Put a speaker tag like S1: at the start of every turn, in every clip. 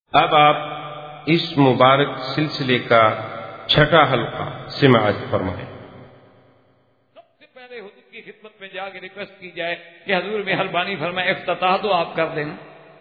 S1: اب آپ اس مبارک سلسلے کا چھٹا حلقہ سماعت فرمائیں۔
S2: سب سے پہلے حضور کی خدمت میں جا کے ریکویسٹ کی جائے کہ حضور مہربانی فرمائے افتتاح تو آپ کر دیں،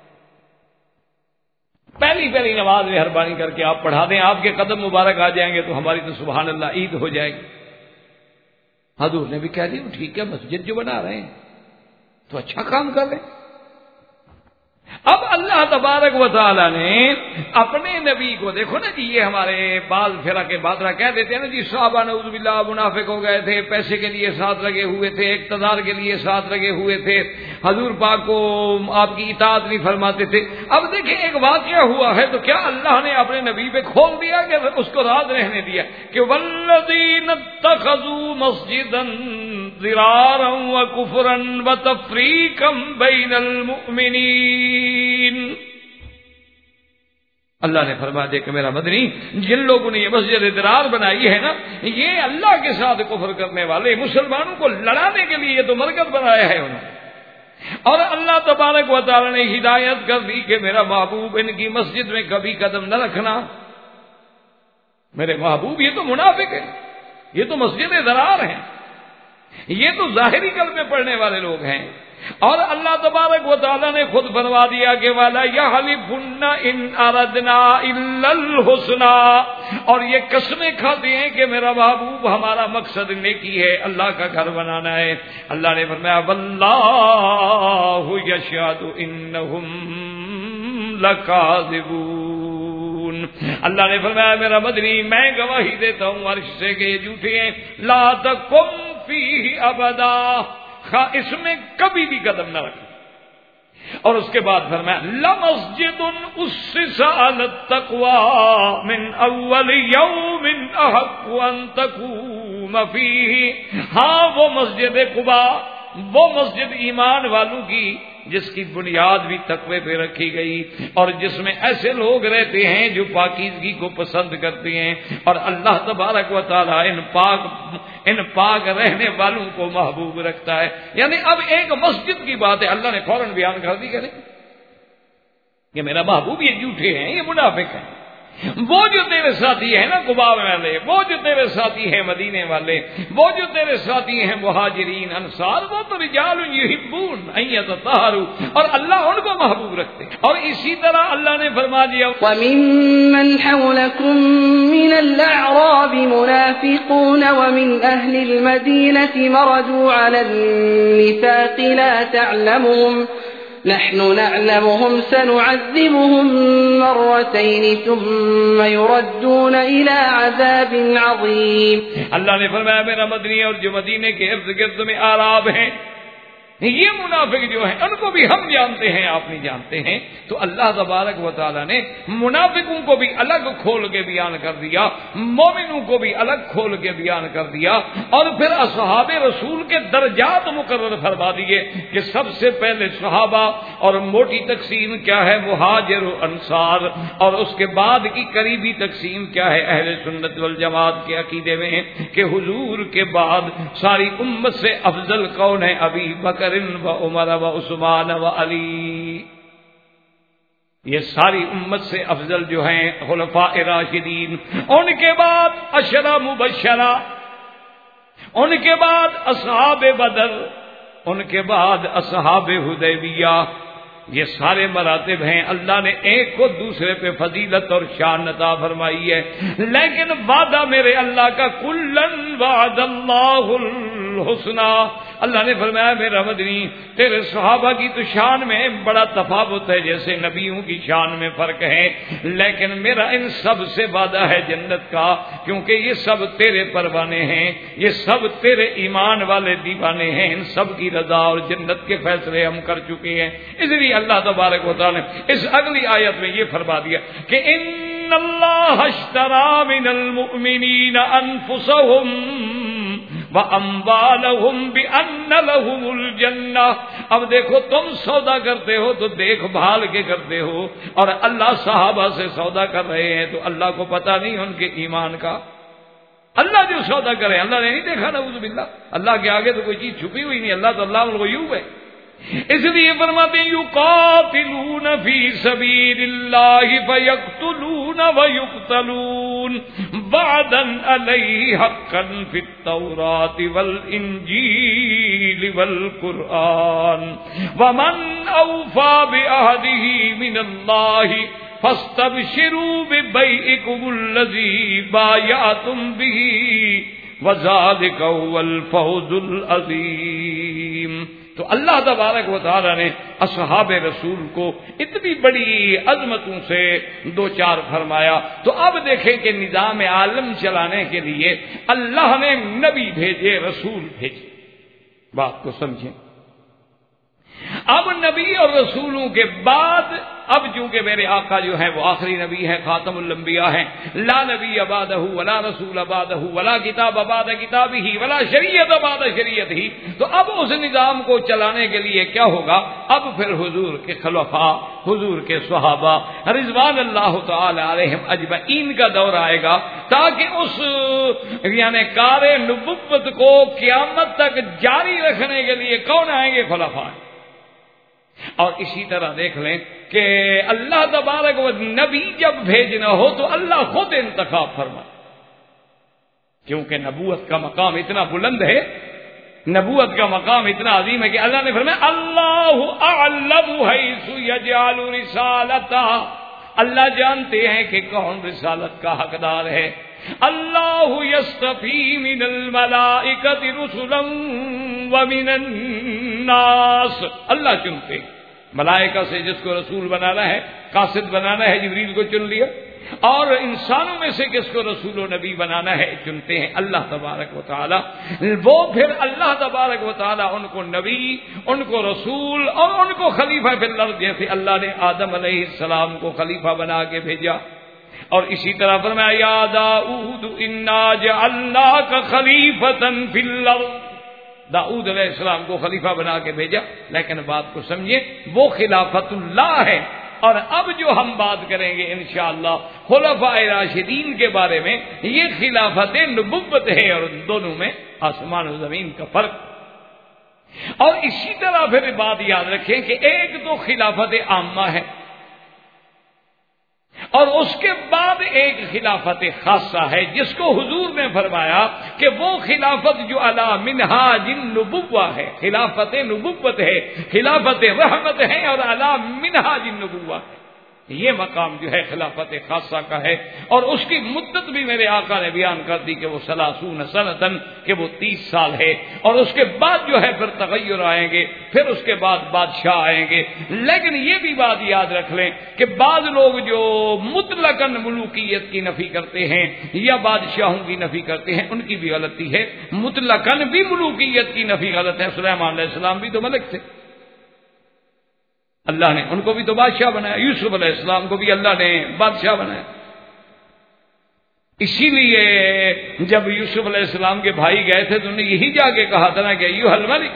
S2: پہلی نماز مہربانی کر کے آپ پڑھا دیں، آپ کے قدم مبارک آ جائیں گے تو ہماری تو سبحان اللہ عید ہو جائے گی۔ حضور نے بھی کہہ دیا ٹھیک ہے، مسجد جو بنا رہے ہیں تو اچھا کام کر رہے ہیں۔ اب اللہ تبارک و تعالی نے اپنے نبی کو، دیکھو نا جی، یہ ہمارے بعض فرقے بادرہ کہہ دیتے ہیں نا جی صحابہ نعوذ باللہ منافق ہو گئے تھے، پیسے کے لیے ساتھ لگے ہوئے تھے، اقتدار کے لیے ساتھ لگے ہوئے تھے، حضور پاک کو آپ کی اطاعت نہیں فرماتے تھے۔ اب دیکھیں ایک واقعہ ہوا ہے تو کیا اللہ نے اپنے نبی پہ کھول دیا کہ اس کو راز رہنے دیا کہ والذین اتخذوا مسجدا ضرارا وکفرا وتفریقا بین المؤمنین۔ اللہ نے فرما دیا کہ میرا مدنی، جن لوگوں نے یہ مسجد ضرار بنائی ہے نا، یہ اللہ کے ساتھ کفر کرنے والے مسلمانوں کو لڑانے کے لیے یہ تو مرکز بنایا ہے انہوں نے، اور اللہ تبارک و تعالی نے ہدایت کر دی کہ میرا محبوب ان کی مسجد میں کبھی قدم نہ رکھنا۔ میرے محبوب یہ تو منافق ہے، یہ تو مسجد ضرار ہیں، یہ تو ظاہری کلمے پڑھنے والے لوگ ہیں، اور اللہ تبارک و تعالی نے خود فرما دیا کہ وَلَا يَحْلِفُنَّ إِنْ أَرَدْنَا إِلَّا الْحُسْنَى، اور یہ قسمیں کھاتے ہیں کہ میرا محبوب ہمارا مقصد نیکی ہے، اللہ کا گھر بنانا ہے۔ اللہ نے فرمایا وَاللَّهُ يَشْهَدُ إِنَّهُمْ لَكَاذِبُونَ۔ اللہ نے فرمایا میرا مدنی، میں گواہی دیتا ہوں عرش سے کہ یہ جھوٹے ہیں، لَا تَقُمْ فِيهِ أَبَدًا، اس میں کبھی بھی قدم نہ رکھیں۔ اور اس کے بعد فرمایا لَمَسْجِدٌ أُسِّسَ عَلَى التَّقْوَى مِنْ أَوَّلِ يَوْمٍ أَحَقُّ أَن تَقُومَ فِيهِ، ہاں وہ مسجد قباء، وہ مسجد ایمان والوں کی جس کی بنیاد بھی تقوی پہ رکھی گئی، اور جس میں ایسے لوگ رہتے ہیں جو پاکیزگی کو پسند کرتے ہیں، اور اللہ تبارک و تعالی ان پاک رہنے والوں کو محبوب رکھتا ہے۔ یعنی اب ایک مسجد کی بات ہے، اللہ نے فوراً بیان کر دی کہ نہیں کہ میرا محبوب یہ جھوٹے ہیں، یہ منافق ہیں۔ وہ جو تیرے ساتھی ہیں نا قباء والے، وہ جو تیرے ساتھی ہیں مدینے والے، وہ جو تیرے ساتھی ہیں مہاجرین انصار، وہ تو رجال یحبون ان یتطہروا، اور اللہ ان کو محبوب رکھتے ہیں۔ اور اسی طرح اللہ نے فرما دیا
S3: وَمِمَّنْ حَوْلَكُمْ مِنَ الْأَعْرَابِ مُنَافِقُونَ وَمِنْ أَهْلِ الْمَدِينَةِ مَرَدُوا عَلَى النِّفَاقِ لَا تَعْلَمُهُمْ نحن نعلمهم سنعذبهم مرتين ثم يردون إلى عذاب عظيم۔ اللہ
S2: نے فرمایا میرا مدنی، اور جو مدینے کے ارد گرد میں اعراب ہیں، یہ منافق جو ہیں ان کو بھی ہم جانتے ہیں، آپ نہیں جانتے ہیں۔ تو اللہ تبارک و تعالی نے منافقوں کو بھی الگ کھول کے بیان کر دیا، مومنوں کو بھی الگ کھول کے بیان کر دیا، اور پھر اصحاب رسول کے درجات مقرر فرما دیے کہ سب سے پہلے صحابہ، اور موٹی تقسیم کیا ہے مہاجر و انصار، اور اس کے بعد کی قریبی تقسیم کیا ہے اہل سنت والجماعت کے عقیدے میں کہ حضور کے بعد ساری امت سے افضل کون ہے؟ ابی بکر و عمر و عثمان و علی، یہ ساری امت سے افضل جو ہیں خلفاء راشدین، ان کے بعد عشرہ مبشرہ، ان کے بعد اصحاب بدر، ان کے بعد اصحاب حدیبیہ، یہ سارے مراتب ہیں۔ اللہ نے ایک کو دوسرے پہ فضیلت اور شان عطا فرمائی ہے، لیکن وعدہ میرے اللہ کا کلن وعد اللہ الحسنى، اللہ نے فرمایا میرا مدنی تیرے صحابہ کی تو شان میں بڑا تفاوت ہے، جیسے نبیوں کی شان میں فرق ہے، لیکن میرا ان سب سے وعدہ ہے جنت کا، کیونکہ یہ سب تیرے پروانے ہیں، یہ سب تیرے ایمان والے دیوانے ہیں، ان سب کی رضا اور جنت کے فیصلے ہم کر چکے ہیں۔ اس لیے اللہ تبارک و تعالی نے اس اگلی آیت میں یہ فرما دیا کہ ان اللہ اشترى من المؤمنین انفسهم وَأَمْوَالَهُمْ بِأَنَّ لَهُمُ الْجَنَّةَ۔ اب دیکھو تم سودا کرتے ہو تو دیکھ بھال کے کرتے ہو، اور اللہ صحابہ سے سودا کر رہے ہیں تو اللہ کو پتہ نہیں ان کے ایمان کا۔ اللہ جو سودا کرے اللہ نے نہیں دیکھا، نعوذ باللہ، اللہ کے آگے تو کوئی چیز چھپی ہوئی نہیں، اللہ تو اللہ الغیوب ہے۔ اس لیے فرماتے ہیں یقاتلون فی سبیل اللہ فیقتلون ویقتلون وعدا علیہ حقا فی التوراۃ والانجیل والقرآن ومن اوفی بعہدہ من اللہ فاستبشروا ببیعکم الذی بایعتم بہ وذالک هو الفوز العظیم۔ تو اللہ تبارک و تعالی نے اصحاب رسول کو اتنی بڑی عظمتوں سے دو چار فرمایا۔ تو اب دیکھیں کہ نظام عالم چلانے کے لیے اللہ نے نبی بھیجے، رسول بھیجے۔ بات کو سمجھیں، اب نبی اور رسولوں کے بعد اب چونکہ میرے آقا جو ہیں وہ آخری نبی ہے، خاتم الانبیاء ہیں، لا نبی بعدہ ولا رسول بعدہ ولا کتاب بعد کتابہ ولا شریعت بعد شریعتہ، تو اب اس نظام کو چلانے کے لیے کیا ہوگا؟ اب پھر حضور کے خلفاء، حضور کے صحابہ رضوان اللہ تعالی علیہم اجمعین کا دور آئے گا، تاکہ اس یعنی کار نبوت کو قیامت تک جاری رکھنے کے لیے کون آئیں گے؟ خلفاء۔ اور اسی طرح دیکھ لیں کہ اللہ تبارک و نبی جب بھیجنا ہو تو اللہ خود انتخاب فرمائے، کیونکہ نبوت کا مقام اتنا بلند ہے، نبوت کا مقام اتنا عظیم ہے کہ اللہ نے فرمایا اللہ اعلم حیث یجعل رسالتہ، اللہ جانتے ہیں کہ کون رسالت کا حقدار ہے۔ اللہ یصطفی من الملائکۃ رسلا ومن الناس، اللہ چنتے ملائکہ سے جس کو رسول بنانا ہے، قاصد بنانا ہے، جبریل کو چن لیا، اور انسانوں میں سے کس کو رسول و نبی بنانا ہے چنتے ہیں اللہ تبارک و تعالی۔ وہ پھر اللہ تبارک و تعالی ان کو نبی، ان کو رسول اور ان کو خلیفہ فی الارض، جیسے اللہ نے آدم علیہ السلام کو خلیفہ بنا کے بھیجا، اور اسی طرح فرمایا یا داؤد انا جعلناک خلیفۃ فی الارض، داؤد علیہ السلام کو خلیفہ بنا کے بھیجا۔ لیکن بات کو سمجھیں، وہ خلافت اللہ ہے۔ اور اب جو ہم بات کریں گے انشاءاللہ خلفاء راشدین کے بارے میں، یہ خلافت نبوت ہے، اور ان دونوں میں آسمان و زمین کا فرق۔ اور اسی طرح پھر بات یاد رکھیں کہ ایک تو خلافت عامہ ہے، اور اس کے بعد ایک خلافت خاصہ ہے، جس کو حضور نے فرمایا کہ وہ خلافت جو علی منہاج النبوہ ہے، خلافت نبوت ہے، خلافت رحمت ہے، اور علی منہاج النبوہ ہے۔ یہ مقام جو ہے خلافت خاصہ کا ہے، اور اس کی مدت بھی میرے آقا نے بیان کر دی کہ وہ 30 سنتن، کہ وہ 30 سال ہے، اور اس کے بعد جو ہے پھر تغیر آئیں گے، پھر اس کے بعد بادشاہ آئیں گے۔ لیکن یہ بھی بات یاد رکھ لیں کہ بعض لوگ جو مطلقاً ملوکیت کی نفی کرتے ہیں یا بادشاہوں کی نفی کرتے ہیں، ان کی بھی غلطی ہے۔ مطلقاً بھی ملوکیت کی نفی غلط ہے۔ سلیمان علیہ السلام بھی تو ملک تھے، اللہ نے ان کو بھی تو بادشاہ بنایا، یوسف علیہ السلام کو بھی اللہ نے بادشاہ بنایا۔ اسی لیے جب یوسف علیہ السلام کے بھائی گئے تھے تو انہوں نے یہی جا کے کہا تھا نا کہ ایھا الملک،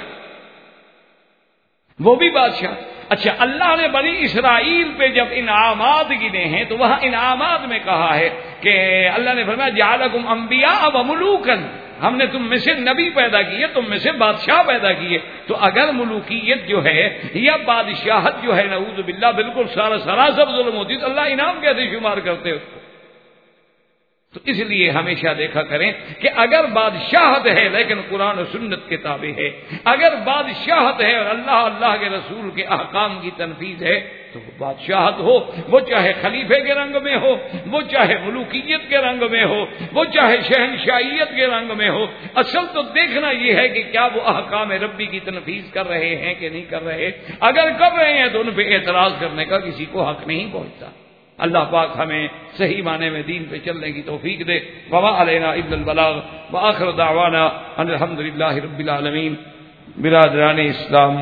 S2: وہ بھی بادشاہ۔ اچھا، اللہ نے بنی اسرائیل پہ جب انعامات گنے ہیں تو وہاں انعامات میں کہا ہے کہ اللہ نے فرمایا جعلکم انبیاء و ملوکا، ہم نے تم میں سے نبی پیدا کیے، تم میں سے بادشاہ پیدا کیے۔ تو اگر ملوکیت جو ہے یا بادشاہت جو ہے نعوذ باللہ بالکل سراسر ظلم ہوتی تو اللہ انعام کیسے شمار کرتے اس کو؟ تو اس لیے ہمیشہ دیکھا کریں کہ اگر بادشاہت ہے لیکن قرآن و سنت کے تابع ہے، اگر بادشاہت ہے اور اللہ کے رسول کے احکام کی تنفیذ ہے، تو وہ بادشاہت ہو، وہ چاہے خلیفے کے رنگ میں ہو، وہ چاہے ملوکیت کے رنگ میں ہو، وہ چاہے شہنشاہیت کے رنگ میں ہو، اصل تو دیکھنا یہ ہے کہ کیا وہ احکام ربی کی تنفیذ کر رہے ہیں کہ نہیں کر رہے۔ اگر کر رہے ہیں تو ان پہ اعتراض کرنے کا کسی کو حق نہیں پہنچتا۔ اللہ پاک ہمیں صحیح معنی میں دین پہ چلنے کی توفیق دے۔ وما علینا الا البلاغ وآخر دعوانا ان الحمدللہ رب العالمین۔ برادران اسلام،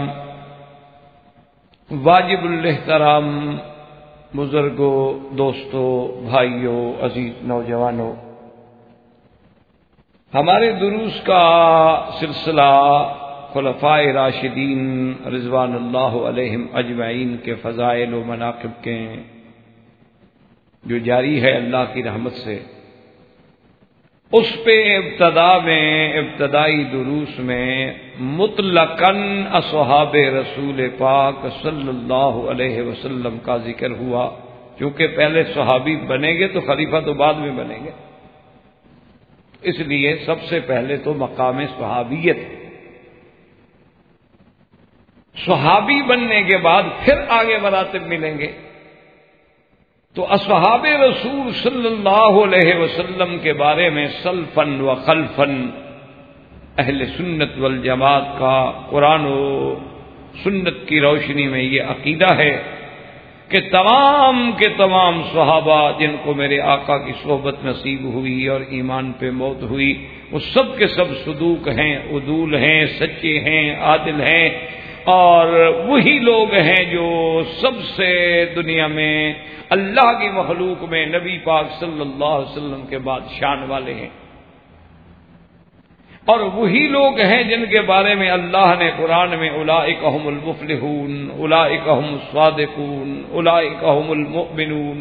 S2: واجب الاحترام بزرگوں، دوستوں، بھائیوں، عزیز نوجوانوں، ہمارے دروس کا سلسلہ خلفائے راشدین رضوان اللہ علیہم اجمعین کے فضائل و مناقب کے جو جاری ہے اللہ کی رحمت سے۔ اس پہ ابتدائی دروس میں مطلقاً اصحاب رسول پاک صلی اللہ علیہ وسلم کا ذکر ہوا، کیونکہ پہلے صحابی بنیں گے تو خلیفہ تو بعد میں بنیں گے، اس لیے سب سے پہلے تو مقام صحابیت، صحابی بننے کے بعد پھر آگے مراتب ملیں گے۔ تو اصحاب رسول صلی اللہ علیہ وسلم کے بارے میں سلفن و خلفن اہل سنت والجماعت کا قرآن و سنت کی روشنی میں یہ عقیدہ ہے کہ تمام کے تمام صحابہ جن کو میرے آقا کی صحبت نصیب ہوئی اور ایمان پہ موت ہوئی، وہ سب کے سب صدوق ہیں، عدول ہیں، سچے ہیں، عادل ہیں، اور وہی لوگ ہیں جو سب سے دنیا میں اللہ کی مخلوق میں نبی پاک صلی اللہ علیہ وسلم کے بعد شان والے ہیں، اور وہی لوگ ہیں جن کے بارے میں اللہ نے قرآن میں اولئک هم المفلحون، اولئک هم الصادقون، اولئک هم المؤمنون،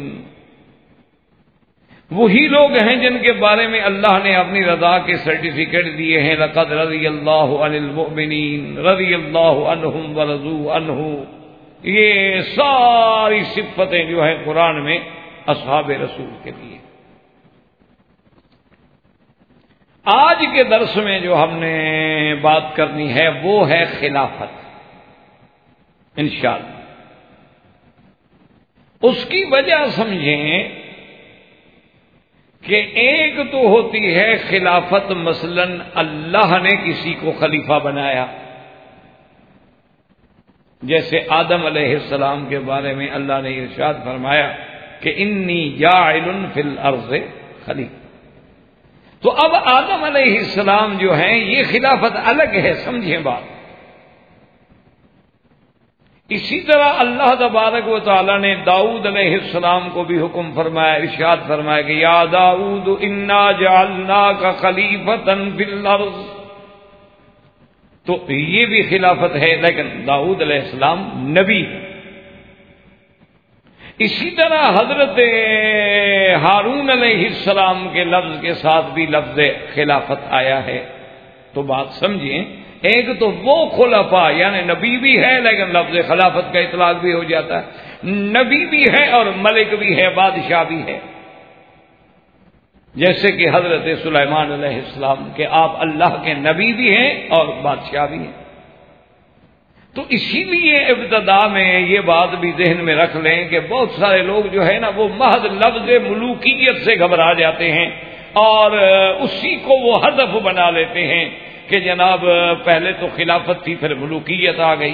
S2: وہی لوگ ہیں جن کے بارے میں اللہ نے اپنی رضا کے سرٹیفکیٹ دیے ہیں، لقد رضی اللہ عن المؤمنین رضی اللہ عنہم ورضوا عنہ۔ یہ ساری صفتیں جو ہیں قرآن میں اصحاب رسول کے لیے۔ آج کے درس میں جو ہم نے بات کرنی ہے وہ ہے خلافت انشاءاللہ۔ اس کی وجہ سمجھیں کہ ایک تو ہوتی ہے خلافت، مثلا اللہ نے کسی کو خلیفہ بنایا، جیسے آدم علیہ السلام کے بارے میں اللہ نے ارشاد فرمایا کہ انی جاعل فی الارض خلیفہ۔ تو اب آدم علیہ السلام جو ہیں یہ خلافت الگ ہے، سمجھیں بات۔ اسی طرح اللہ تبارک و تعالی نے داؤد علیہ السلام کو بھی حکم فرمایا، ارشاد فرمایا کہ یا داؤد انا جعلناک خلیفۃ فی الارض۔ تو یہ بھی خلافت ہے، لیکن داؤد علیہ السلام نبی ہے۔ اسی طرح حضرت ہارون علیہ السلام کے لفظ کے ساتھ بھی لفظ خلافت آیا ہے۔ تو بات سمجھیں، ایک تو وہ خلفاء یعنی نبی بھی ہے لیکن لفظ خلافت کا اطلاق بھی ہو جاتا ہے، نبی بھی ہے اور ملک بھی ہے، بادشاہ بھی ہے، جیسے کہ حضرت سلیمان علیہ السلام کہ آپ اللہ کے نبی بھی ہیں اور بادشاہ بھی ہیں۔ تو اسی لیے ابتدا میں یہ بات بھی ذہن میں رکھ لیں کہ بہت سارے لوگ جو ہے نا وہ محض لفظ ملوکیت سے گھبرا جاتے ہیں اور اسی کو وہ ہدف بنا لیتے ہیں کہ جناب پہلے تو خلافت تھی پھر ملوکیت آ گئی۔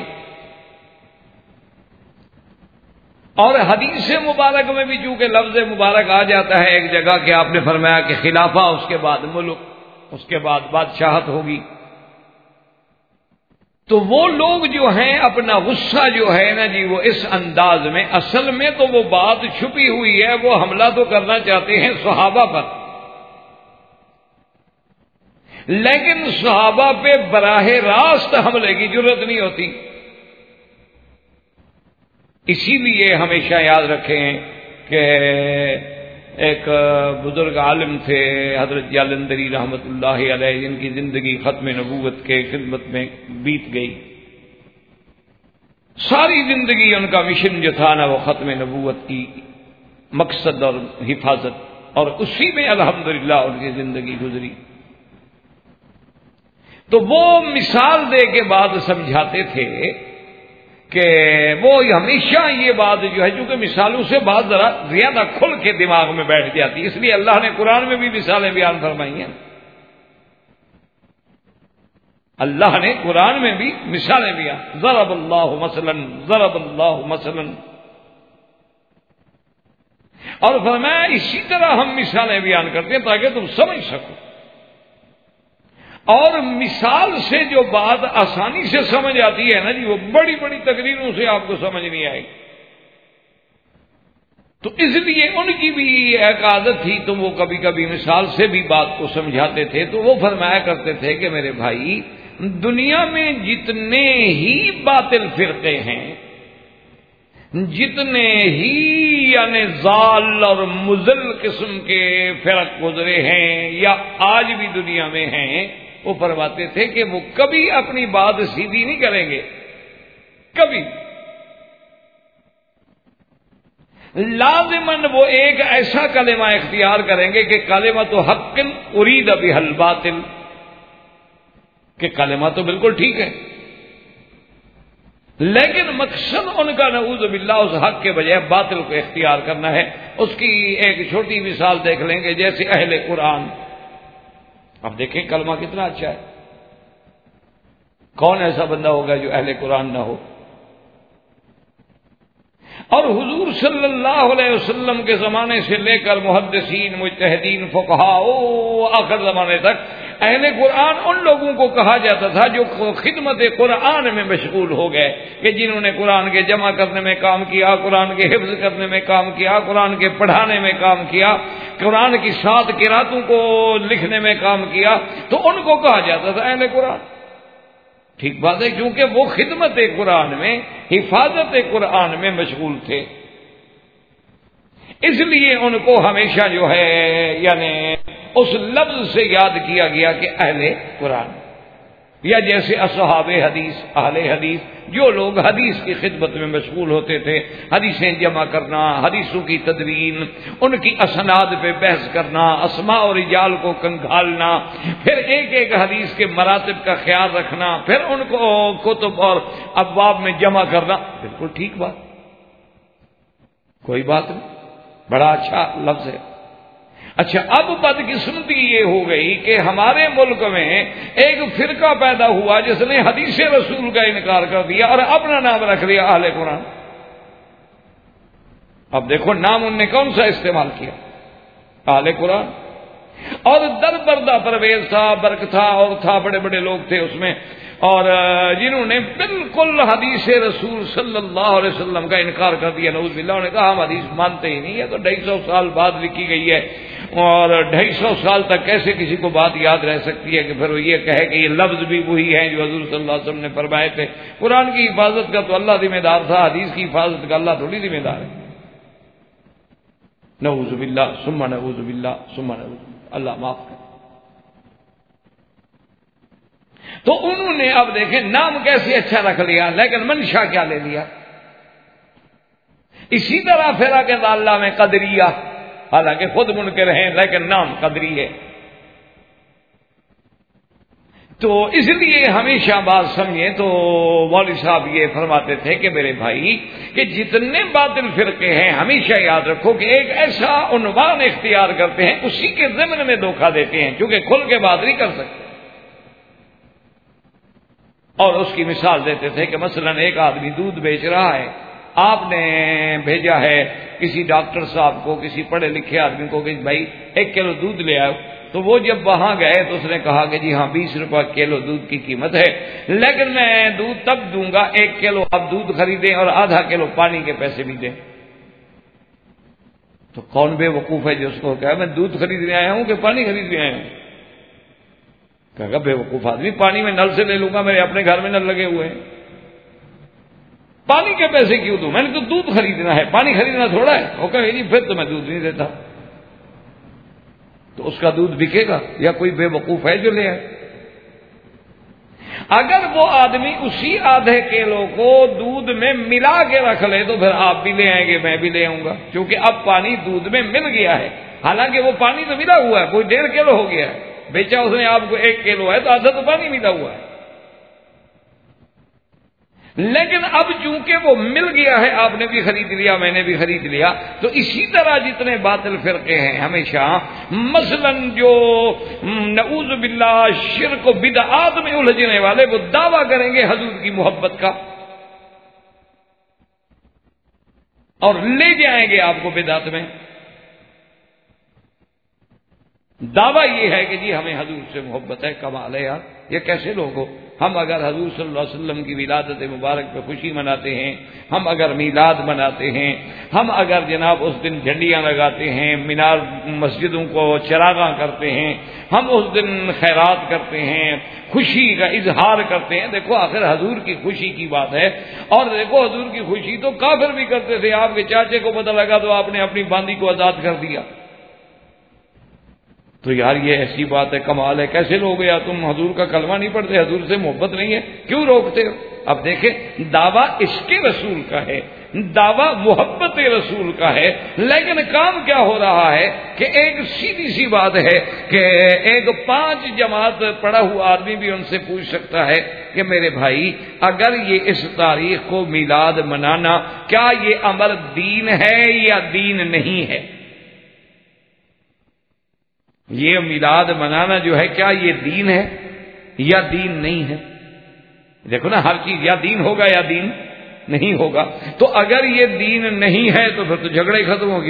S2: اور حدیث مبارک میں بھی چونکہ لفظ مبارک آ جاتا ہے ایک جگہ کہ آپ نے فرمایا کہ خلافہ، اس کے بعد ملک، اس کے بعد بادشاہت ہوگی۔ تو وہ لوگ جو ہیں اپنا غصہ جو ہے نا جی وہ اس انداز میں، اصل میں تو وہ بات چھپی ہوئی ہے، وہ حملہ تو کرنا چاہتے ہیں صحابہ پر، لیکن صحابہ پہ براہ راست حملے کی جرت نہیں ہوتی۔ اسی لیے ہمیشہ یاد رکھیں کہ ایک بزرگ عالم تھے حضرت جالندری رحمت اللہ علیہ، جن کی زندگی ختم نبوت کے خدمت میں بیت گئی۔ ساری زندگی ان کا مشن جو تھا نا وہ ختم نبوت کی مقصد اور حفاظت، اور اسی میں الحمدللہ ان کی زندگی گزری۔ تو وہ مثال دے کے بعد سمجھاتے تھے کہ وہ ہمیشہ یہ بات جو ہے چونکہ مثالوں سے بات ذرا زیادہ کھل کے دماغ میں بیٹھ جاتی، اس لیے اللہ نے قرآن میں بھی مثالیں بیان فرمائی ہیں، اللہ نے قرآن میں بھی مثالیں بیان، ضرب اللہ مثلا ضرب اللہ مثلا، اور فرمایا اسی طرح ہم مثالیں بیان کرتے ہیں تاکہ تم سمجھ سکو، اور مثال سے جو بات آسانی سے سمجھ آتی ہے نا جی وہ بڑی بڑی تقریروں سے آپ کو سمجھ نہیں آئے گی۔ تو اس لیے ان کی بھی ایک عادت تھی، تو وہ کبھی کبھی مثال سے بھی بات کو سمجھاتے تھے۔ تو وہ فرمایا کرتے تھے کہ میرے بھائی، دنیا میں جتنے ہی باطل فرقے ہیں جتنے ہی یعنی ضال اور مضل قسم کے فرق گزرے ہیں یا آج بھی دنیا میں ہیں، وہ فرماتے تھے کہ وہ کبھی اپنی بات سیدھی نہیں کریں گے، کبھی لازماً وہ ایک ایسا کلمہ اختیار کریں گے کہ کلمہ تو حق ارید بہ الباطل، کہ کلمہ تو بالکل ٹھیک ہے لیکن مقصد ان کا نعوذ باللہ اس حق کے بجائے باطل کو اختیار کرنا ہے۔ اس کی ایک چھوٹی مثال دیکھ لیں گے، جیسے اہل قرآن۔ اب دیکھیں کلمہ کتنا اچھا ہے، کون ایسا بندہ ہوگا جو اہل قرآن نہ ہو؟ اور حضور صلی اللہ علیہ وسلم کے زمانے سے لے کر محدثین، مجتہدین، فقہاء آخر زمانے تک اہل قرآن ان لوگوں کو کہا جاتا تھا جو خدمت قرآن میں مشغول ہو گئے، کہ جنہوں نے قرآن کے جمع کرنے میں کام کیا، قرآن کے حفظ کرنے میں کام کیا، قرآن کے پڑھانے میں کام کیا، قرآن کی 7 قراتوں کو لکھنے میں کام کیا، تو ان کو کہا جاتا تھا اہل قرآن۔ ٹھیک بات ہے، کیونکہ وہ خدمت قرآن میں، حفاظت قرآن میں مشغول تھے، اس لیے ان کو ہمیشہ جو ہے یعنی اس لفظ سے یاد کیا گیا کہ اہل قرآن، یا جیسے اصحاب حدیث، اہل حدیث، جو لوگ حدیث کی خدمت میں مشغول ہوتے تھے، حدیثیں جمع کرنا، حدیثوں کی تدوین، ان کی اسناد پہ بحث کرنا، اسماء اور رجال کو کنگھالنا، پھر ایک ایک حدیث کے مراتب کا خیال رکھنا، پھر ان کو کتب اور ابواب میں جمع کرنا، بالکل ٹھیک بات، کوئی بات نہیں، بڑا اچھا لفظ ہے۔ اچھا، اب بدقسمتی یہ ہو گئی کہ ہمارے ملک میں ایک فرقہ پیدا ہوا جس نے حدیث رسول کا انکار کر دیا اور اپنا نام رکھ دیا اہل قرآن۔ اب دیکھو نام انہوں نے کون سا استعمال کیا؟ اہل قرآن۔ اور در بردہ پرویز تھا، برق تھا، اور تھا، بڑے بڑے لوگ تھے اس میں، اور جنہوں نے بالکل حدیث رسول صلی اللہ علیہ وسلم کا انکار کر دیا، نعوذ باللہ، انہوں نے کہا ہم حدیث مانتے ہی نہیں ہے، تو 250 سال بعد لکھی گئی ہے، اور 250 سال تک کیسے کسی کو بات یاد رہ سکتی ہے کہ پھر وہ یہ کہے کہ یہ لفظ بھی وہی ہیں جو حضور صلی اللہ علیہ وسلم نے فرمائے تھے۔ قرآن کی حفاظت کا تو اللہ ذمہ دار تھا، حدیث کی حفاظت کا اللہ تھوڑی ذمہ دار ہے۔ نعوذ باللہ ثم نعوذ باللہ ثم نعوذ باللہ، اللہ معاف کرے۔ تو انہوں نے اب دیکھیں نام کیسے اچھا رکھ لیا، لیکن منشا کیا لے لیا۔ اسی طرح فرقہ ضالہ میں قدریہ، حالانکہ خود منکر ہیں لیکن نام قدری ہے۔ تو اس لیے ہمیشہ بات سمجھیں تو مولوی صاحب یہ فرماتے تھے کہ میرے بھائی کہ جتنے باطل فرقے ہیں ہمیشہ یاد رکھو کہ ایک ایسا عنوان اختیار کرتے ہیں، اسی کے ضمن میں دھوکہ دیتے ہیں، کیونکہ کھل کے بات نہیں کر سکتے۔ اور اس کی مثال دیتے تھے کہ مثلا ایک آدمی دودھ بیچ رہا ہے، آپ نے بھیجا ہے کسی ڈاکٹر صاحب کو، کسی پڑھے لکھے آدمی کو کہ بھائی 1 کلو دودھ لے آؤ، تو وہ جب وہاں گئے تو اس نے کہا کہ جی ہاں 20 روپے کلو دودھ کی قیمت ہے، لیکن میں دودھ تب دوں گا 1 کلو آپ دودھ خریدیں اور آدھا کلو پانی کے پیسے بھی دیں۔ تو کون بے وقوف ہے جو اس کو کہا میں دودھ خریدنے آیا ہوں کہ پانی خریدنے آیا ہوں؟ کہا بے وقوف آدمی، پانی میں نل سے لے لوں گا، میرے اپنے گھر میں نل لگے ہوئے ہیں، پانی کے پیسے کیوں دوں؟ میں نے تو دودھ خریدنا ہے، پانی خریدنا تھوڑا ہے۔ وہ کہے جی پھر تو میں دودھ نہیں دیتا۔ تو اس کا دودھ بکے گا یا کوئی بے وقوف ہے جو لے آئے؟ اگر وہ آدمی اسی آدھے کلو کو دودھ میں ملا کے رکھ لے تو پھر آپ بھی لے آئیں گے، میں بھی لے آؤں گا، کیونکہ اب پانی دودھ میں مل گیا ہے، حالانکہ وہ پانی تو ملا ہوا ہے، کوئی 1.5 کلو ہو گیا ہے، بیچا اس نے آپ کو 1 کلو ہے تو آدھا تو پانی ملا ہوا ہے، لیکن اب چونکہ وہ مل گیا ہے، آپ نے بھی خرید لیا، میں نے بھی خرید لیا۔ تو اسی طرح جتنے باطل فرقے ہیں ہمیشہ مثلا جو نعوذ باللہ شرک و بدعات میں الجھنے والے، وہ دعویٰ کریں گے حضور کی محبت کا اور لے جائیں گے آپ کو بدعت میں۔ دعویٰ یہ ہے کہ جی ہمیں حضور سے محبت ہے، کمال ہے یار، یہ کیسے لوگ ہو؟ ہم اگر حضور صلی اللہ علیہ وسلم کی ولادت مبارک پہ خوشی مناتے ہیں، ہم اگر میلاد مناتے ہیں، ہم اگر جناب اس دن جھنڈیاں لگاتے ہیں، مینار مسجدوں کو چراغاں کرتے ہیں، ہم اس دن خیرات کرتے ہیں، خوشی کا اظہار کرتے ہیں، دیکھو آخر حضور کی خوشی کی بات ہے۔ اور دیکھو حضور کی خوشی تو کافر بھی کرتے تھے، آپ کے چاچے کو پتہ لگا تو آپ نے اپنی باندی کو آزاد کر دیا۔ تو یار یہ ایسی بات ہے، کمال ہے، کیسے لوگ یا تم حضور کا کلمہ نہیں پڑھتے، حضور سے محبت نہیں ہے، کیوں روکتے ہو؟ اب دیکھیں دعویٰ عشق رسول کا ہے، دعویٰ محبت رسول کا ہے، لیکن کام کیا ہو رہا ہے کہ ایک سیدھی سی بات ہے کہ ایک 5 جماعت پڑھا ہوا آدمی بھی ان سے پوچھ سکتا ہے کہ میرے بھائی اگر یہ اس تاریخ کو میلاد منانا کیا یہ امر دین ہے یا دین نہیں ہے؟ یہ میلاد منانا جو ہے کیا یہ دین ہے یا دین نہیں ہے؟ دیکھو نا، ہر چیز یا دین ہوگا یا دین نہیں ہوگا۔ تو اگر یہ دین نہیں ہے تو پھر تو جھگڑا ہی ختم ہو گیا،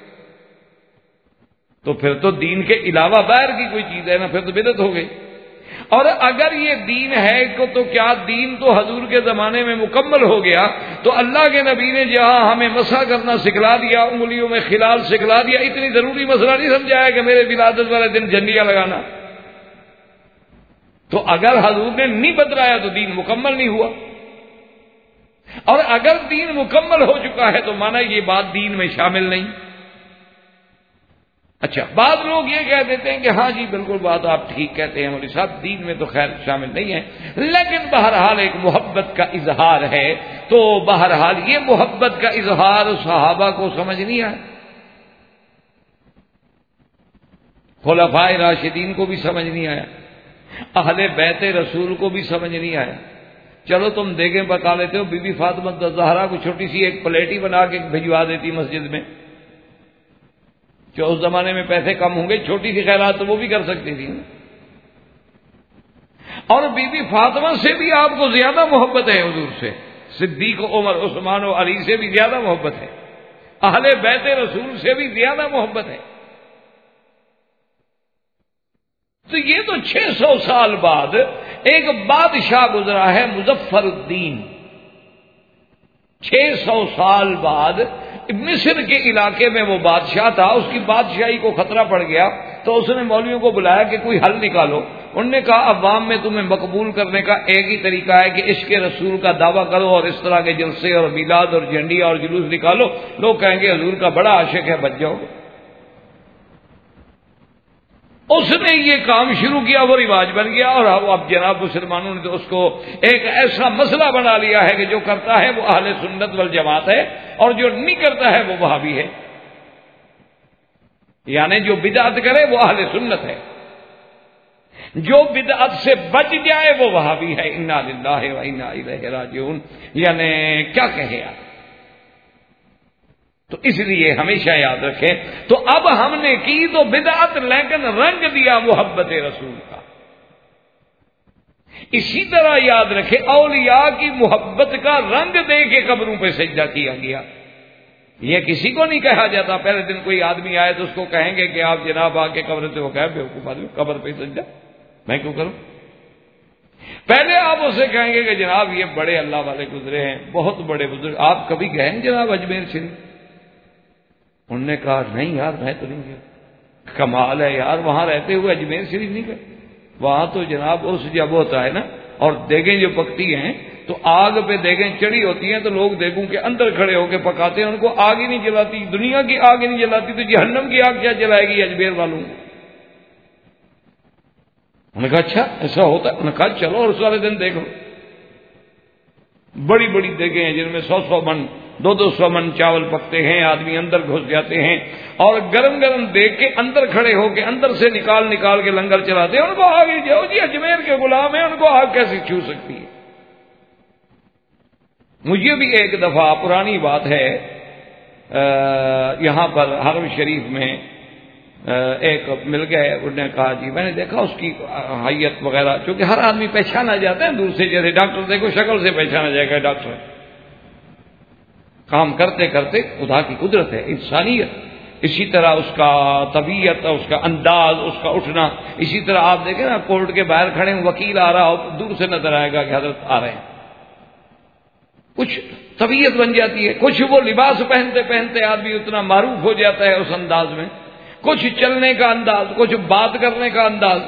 S2: تو پھر تو دین کے علاوہ باہر کی کوئی چیز ہے نا، پھر تو بدعت ہو گئی۔ اور اگر یہ دین ہے تو کیا دین تو حضور کے زمانے میں مکمل ہو گیا؟ تو اللہ کے نبی نے جہاں ہمیں مسح کرنا سکھلا دیا، انگلیوں میں خلال سکھلا دیا، اتنی ضروری مسئلہ نہیں سمجھایا کہ میرے ولادت والے دن جھنڈیاں لگانا۔ تو اگر حضور نے نہیں بتلایا تو دین مکمل نہیں ہوا، اور اگر دین مکمل ہو چکا ہے تو مانا یہ بات دین میں شامل نہیں۔ اچھا، بعض لوگ یہ کہہ دیتے ہیں کہ ہاں جی بالکل بات آپ ٹھیک کہتے ہیں مولوی صاحب، دین میں تو خیر شامل نہیں ہے، لیکن بہرحال ایک محبت کا اظہار ہے، تو بہرحال یہ محبت کا اظہار صحابہ کو سمجھ نہیں آیا، خلفائے راشدین کو بھی سمجھ نہیں آیا، اہل بیت رسول کو بھی سمجھ نہیں آیا۔ چلو تم دیگیں پکا لیتے ہو، بی بی فاطمہ الزہرا کو چھوٹی سی ایک پلیٹ ہی بنا کے بھجوا دیتی مسجد میں، جو اس زمانے میں پیسے کم ہوں گے، چھوٹی سی خیرات تو وہ بھی کر سکتی تھی۔ اور بی بی فاطمہ سے بھی آپ کو زیادہ محبت ہے حضور سے، صدیق، عمر، عثمان و علی سے بھی زیادہ محبت ہے، اہل بیت رسول سے بھی زیادہ محبت ہے۔ تو یہ تو 600 سال بعد ایک بادشاہ گزرا ہے مظفر الدین، 600 سال بعد مصر کے علاقے میں وہ بادشاہ تھا، اس کی بادشاہی کو خطرہ پڑ گیا تو اس نے مولویوں کو بلایا کہ کوئی حل نکالو۔ انہوں نے کہا عوام میں تمہیں مقبول کرنے کا ایک ہی طریقہ ہے کہ عشق رسول کا دعویٰ کرو اور اس طرح کے جلسے اور میلاد اور جھنڈیاں اور جلوس نکالو، لوگ کہیں گے حضور کا بڑا عاشق ہے، بچ جاؤ گے۔ اس نے یہ کام شروع کیا، وہ رواج بن گیا، اور اب جناب مسلمانوں نے تو اس کو ایک ایسا مسئلہ بنا لیا ہے کہ جو کرتا ہے وہ اہل سنت والجماعت ہے، اور جو نہیں کرتا ہے وہ وہابی ہے، یعنی جو بدعت کرے وہ اہل سنت ہے، جو بدعت سے بچ جائے وہ وہابی ہے۔ انا للہ و انا الیہ راجعون، یعنی کیا کہے آپ۔ تو اس لیے ہمیشہ یاد رکھیں، تو اب ہم نے کی تو بدعت، لیکن رنگ دیا محبت رسول کا۔ اسی طرح یاد رکھیں اولیاء کی محبت کا رنگ دے کے قبروں پہ سجدہ کیا گیا۔ یہ کسی کو نہیں کہا جاتا، پہلے دن کوئی آدمی آئے تو اس کو کہیں گے کہ آپ جناب آ کے قبر سے، وہ کہے بیوقوف آدمی قبر پہ سجدہ میں کیوں کروں؟ پہلے آپ اسے کہیں گے کہ جناب یہ بڑے اللہ والے گزرے ہیں، بہت بڑے بزرگ، آپ کبھی گئے ہیں جناب اجمیر شریف؟ انہوں نے کہا نہیں یار میں تو نہیں گیا۔ کمال ہے یار، وہاں رہتے ہوئے اجمیر شریف نہیں گئے؟ وہاں تو جناب اس جب ہوتا ہے نا، اور دیگیں جو پکتی ہیں تو آگ پہ دیگیں چڑھی ہوتی ہیں تو لوگ دیگوں کے اندر کھڑے ہو کے پکاتے ہیں، ان کو آگ ہی نہیں جلاتی، دنیا کی آگ ہی نہیں جلاتی، تو جہنم کی آگ کیا جلائے گی اجمیر والوں کو؟ انہوں نے کہا اچھا ایسا ہوتا ہے؟ انہوں نے کہا چلو اور اس والے دن دیکھو، بڑی بڑی دیگیں ہیں جن میں 100 من 200 من چاول پکتے ہیں، آدمی اندر گھس جاتے ہیں اور گرم گرم دیگ کے اندر کھڑے ہو کے اندر سے نکال کے لنگر چلاتے ہیں۔ ان کو آگ ہی جاؤ جی، اجمیر کے غلام ہیں، ان کو آگ کیسے چھو سکتی ہے؟ مجھے بھی ایک دفعہ پرانی بات ہے، یہاں پر حرم شریف میں ایک مل گئے، انہوں نے کہا جی میں نے دیکھا اس کی حیت وغیرہ، چونکہ ہر آدمی پہچانا جاتا ہے دور سے، جیسے ڈاکٹر دیکھو شکل سے پہچانا جائے گا ڈاکٹر، کام کرتے کرتے خدا کی قدرت ہے، انسانیت، اسی طرح اس کا طبیعت، اس کا انداز، اس کا اٹھنا. اسی طرح آپ دیکھیں نا کورٹ کے باہر کھڑے ہیں، وکیل آ رہا ہو تو دور سے نظر آئے گا کہ حضرت آ رہے ہیں. کچھ طبیعت بن جاتی ہے، کچھ وہ لباس پہنتے پہنتے آدمی اتنا معروف ہو جاتا ہے اس انداز میں، کچھ چلنے کا انداز، کچھ بات کرنے کا انداز.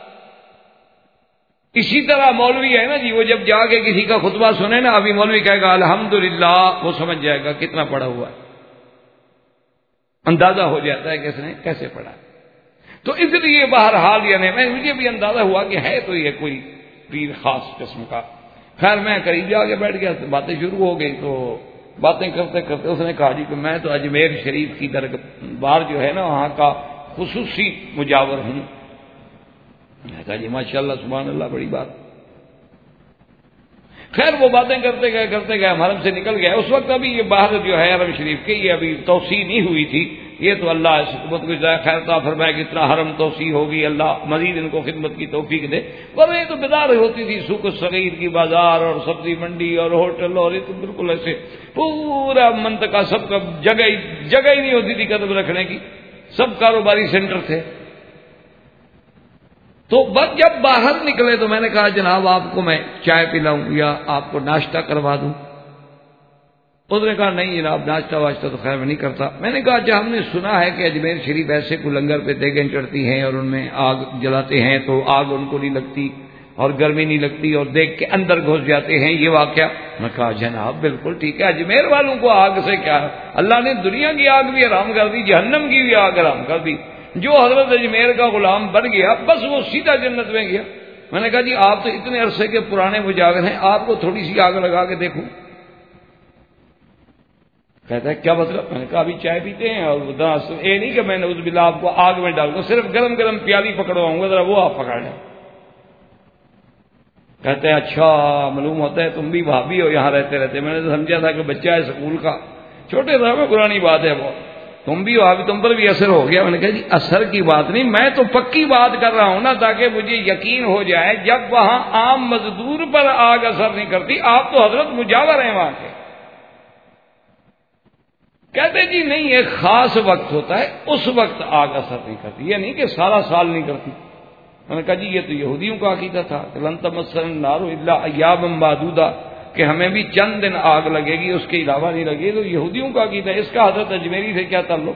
S2: اسی طرح مولوی ہے نا جی، وہ جب جا کے کسی کا خطبہ سنے نا، ابھی مولوی کہے گا الحمدللہ، وہ سمجھ جائے گا کتنا پڑھا ہوا ہے، اندازہ ہو جاتا ہے کہ اس نے کیسے پڑھا. تو اس لیے بہرحال یعنی مجھے بھی اندازہ ہوا کہ ہے تو یہ کوئی پیر خاص قسم کا. خیر میں قریب جا کے بیٹھ گیا، باتیں شروع ہو گئی. تو باتیں کرتے کرتے اس نے کہا جی کہ میں تو اجمیر شریف کی دربار جو ہے نا وہاں کا خصوصی مجاور ہوں. میں کہا جی ماشاءاللہ سبحان اللہ، بڑی بات. خیر وہ باتیں کرتے گئے ہم حرم سے نکل گئے. اس وقت ابھی یہ باہر جو ہے حرم شریف کی یہ ابھی توسیع نہیں ہوئی تھی. یہ تو اللہ اس حکومت کو جزائے خیر عطا فرمائے کہ اتنا حرم توسیع ہوگی، اللہ مزید ان کو خدمت کی توفیق دے. ورنہ یہ تو بیدار ہوتی تھی سوق الصغیر کی بازار اور سبزی منڈی اور ہوٹل، اور یہ تو بالکل ایسے پورا منطقہ سب کا جگہ ہی نہیں ہوتی تھی قدم رکھنے کی، سب کاروباری سینٹر تھے. تو بس جب باہر نکلے تو میں نے کہا جناب آپ کو میں چائے پلاؤں یا آپ کو ناشتہ کروا دوں؟ اس نے کہا نہیں جناب، ناشتہ واشتہ تو خیر میں نہیں کرتا. میں نے کہا اچھا ہم نے سنا ہے کہ اجمیر شریف ایسے کو لنگر پہ دیگیں چڑھتی ہیں اور ان میں آگ جلاتے ہیں تو آگ ان کو نہیں لگتی اور گرمی نہیں لگتی اور دیکھ کے اندر گھس جاتے ہیں، یہ واقعہ. میں کہا جناب بالکل ٹھیک ہے، اجمیر والوں کو آگ سے کیا، اللہ نے دنیا کی آگ بھی حرام کر دی، جہنم کی بھی آگ حرام کر دی. جو حضرت اجمیر کا غلام بن گیا بس وہ سیدھا جنت میں گیا. میں نے کہا جی آپ تو اتنے عرصے کے پرانے مجاور ہیں، آپ کو تھوڑی سی آگ لگا کے دیکھوں. کہتا ہے کیا مطلب؟ میں نے کہا ابھی چائے پیتے ہیں اور یہ نہیں کہ میں نے اس بلا آپ کو آگ میں ڈال دوں، صرف گرم گرم پیالی پکڑواؤں گا، ذرا وہ آپ پکڑ لیں. کہتے ہیں اچھا معلوم ہوتا ہے تم بھی بھابھی ہو یہاں رہتے. میں نے تو سمجھا تھا کہ بچہ ہے اسکول کا، چھوٹے تھا میں، پرانی بات ہے وہ. تم بھی وہاں بھی تم پر بھی اثر ہو گیا. میں نے کہا جی اثر کی بات نہیں، میں تو پکی بات کر رہا ہوں نا، تاکہ مجھے یقین ہو جائے. جب وہاں عام مزدور پر آگ اثر نہیں کرتی، آپ تو حضرت مجاور ہیں وہاں کے. کہتے جی نہیں ایک خاص وقت ہوتا ہے، اس وقت آگ اثر نہیں کرتی، یہ نہیں کہ سارا سال نہیں کرتی. میں نے کہا جی یہ تو یہودیوں کا عقیدہ تھا کہ لن تمسنا النار الا ایاما معدودہ، کہ ہمیں بھی چند دن آگ لگے گی، اس کے علاوہ نہیں لگے. تو یہودیوں کا عقیدہ ہے، اس کا حضرت اجمیری سے کیا تعلق؟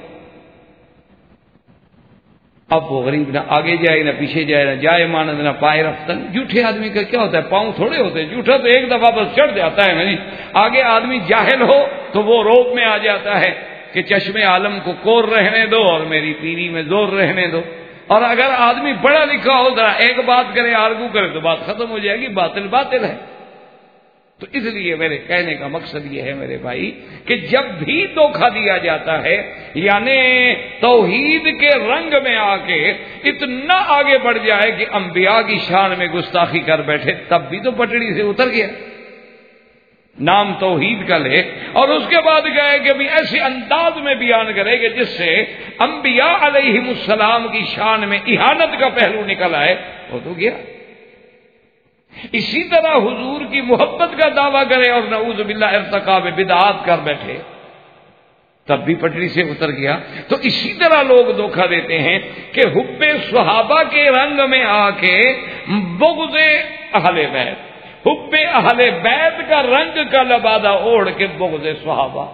S2: اب وہ غریب نہ آگے جائے نہ پیچھے جائے، نہ جائے مانند نہ پائے رفتن. جھوٹے آدمی کا کیا ہوتا ہے، پاؤں تھوڑے ہوتے ہیں، جھوٹا تو ایک دفعہ بس چڑھ جاتا ہے. نہیں آگے آدمی جاہل ہو تو وہ روب میں آ جاتا ہے کہ چشمے عالم کو کور رہنے دو اور میری پیری میں زور رہنے دو. اور اگر آدمی پڑھا لکھا ہو ذرا ایک بات کرے آرگو کرے تو بات ختم ہو جائے گی، باطل باطل ہے. تو اس لیے میرے کہنے کا مقصد یہ ہے میرے بھائی کہ جب بھی دھوکہ دیا جاتا ہے، یعنی توحید کے رنگ میں آ کے اتنا آگے بڑھ جائے کہ انبیاء کی شان میں گستاخی کر بیٹھے، تب بھی تو پٹڑی سے اتر گیا. نام توحید کا لے اور اس کے بعد گئے کہ بھی ایسے انداز میں بیان کرے کہ جس سے انبیاء علیہم السلام کی شان میں اہانت کا پہلو نکل آئے، وہ تو گیا. اسی طرح حضور کی محبت کا دعویٰ کرے اور نعوذ باللہ ارتکاب بدعات کر بیٹھے، تب بھی پٹری سے اتر گیا. تو اسی طرح لوگ دھوکہ دیتے ہیں کہ حب صحابہ کے رنگ میں آ کے بغض اہل بیت، حب اہل بیت کا رنگ کا لبادہ اوڑھ کے بغض صحابہ.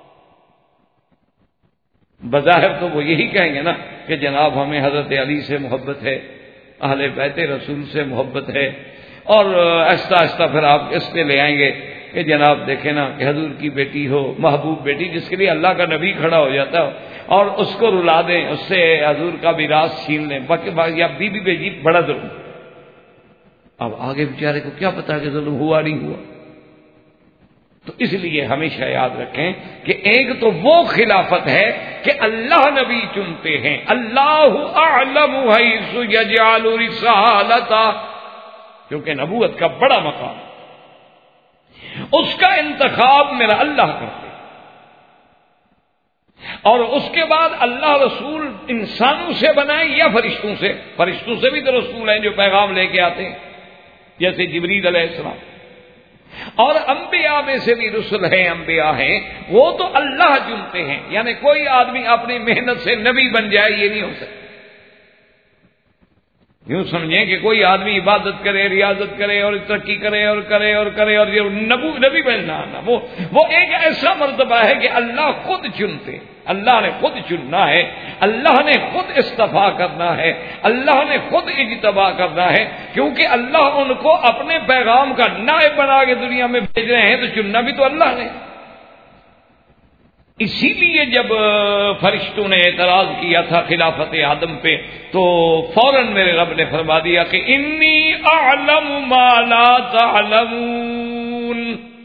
S2: بظاہر تو وہ یہی کہیں گے نا کہ جناب ہمیں حضرت علی سے محبت ہے، اہل بیت رسول سے محبت ہے، اور آہستہ آہستہ پھر آپ اس پہ لے آئیں گے کہ جناب دیکھیں نا کہ حضور کی بیٹی ہو، محبوب بیٹی جس کے لیے اللہ کا نبی کھڑا ہو جاتا ہو، اور اس کو رلا دیں، اس سے حضور کا میراث چھین لیں، یا بیوی بے جی بڑا ظلم. اب آگے بیچارے کو کیا پتا کہ ظلم ہوا نہیں ہوا. تو اس لیے ہمیشہ یاد رکھیں کہ ایک تو وہ خلافت ہے کہ اللہ نبی چنتے ہیں، اللہ اعلم حیث یجعل رسالتہ، کیونکہ نبوت کا بڑا مقام، اس کا انتخاب میرا اللہ کرتے. اور اس کے بعد اللہ رسول انسانوں سے بنائے یا فرشتوں سے؟ فرشتوں سے بھی تو رسول ہیں جو پیغام لے کے آتے ہیں، جیسے جبریل علیہ السلام. اور انبیاء میں سے بھی رسل ہیں، انبیاء ہیں، وہ تو اللہ چنتے ہیں، یعنی کوئی آدمی اپنی محنت سے نبی بن جائے یہ نہیں ہو سکتا۔ یوں سمجھیں کہ کوئی آدمی عبادت کرے، ریاضت کرے اور ترقی کرے اور کرے اور کرے اور یہ نبی بننا نہ، وہ ایک ایسا مرتبہ ہے کہ اللہ خود چنتے، اللہ نے خود چننا ہے، اللہ نے خود استفا کرنا ہے، اللہ نے خود اجتبا کرنا ہے، کیونکہ اللہ ان کو اپنے پیغام کا نائب بنا کے دنیا میں بھیج رہے ہیں تو چننا بھی تو اللہ نے۔ اسی لیے جب فرشتوں نے اعتراض کیا تھا خلافت آدم پہ تو فوراً میرے رب نے فرما دیا کہ انی اعلم ما لا تعلمون۔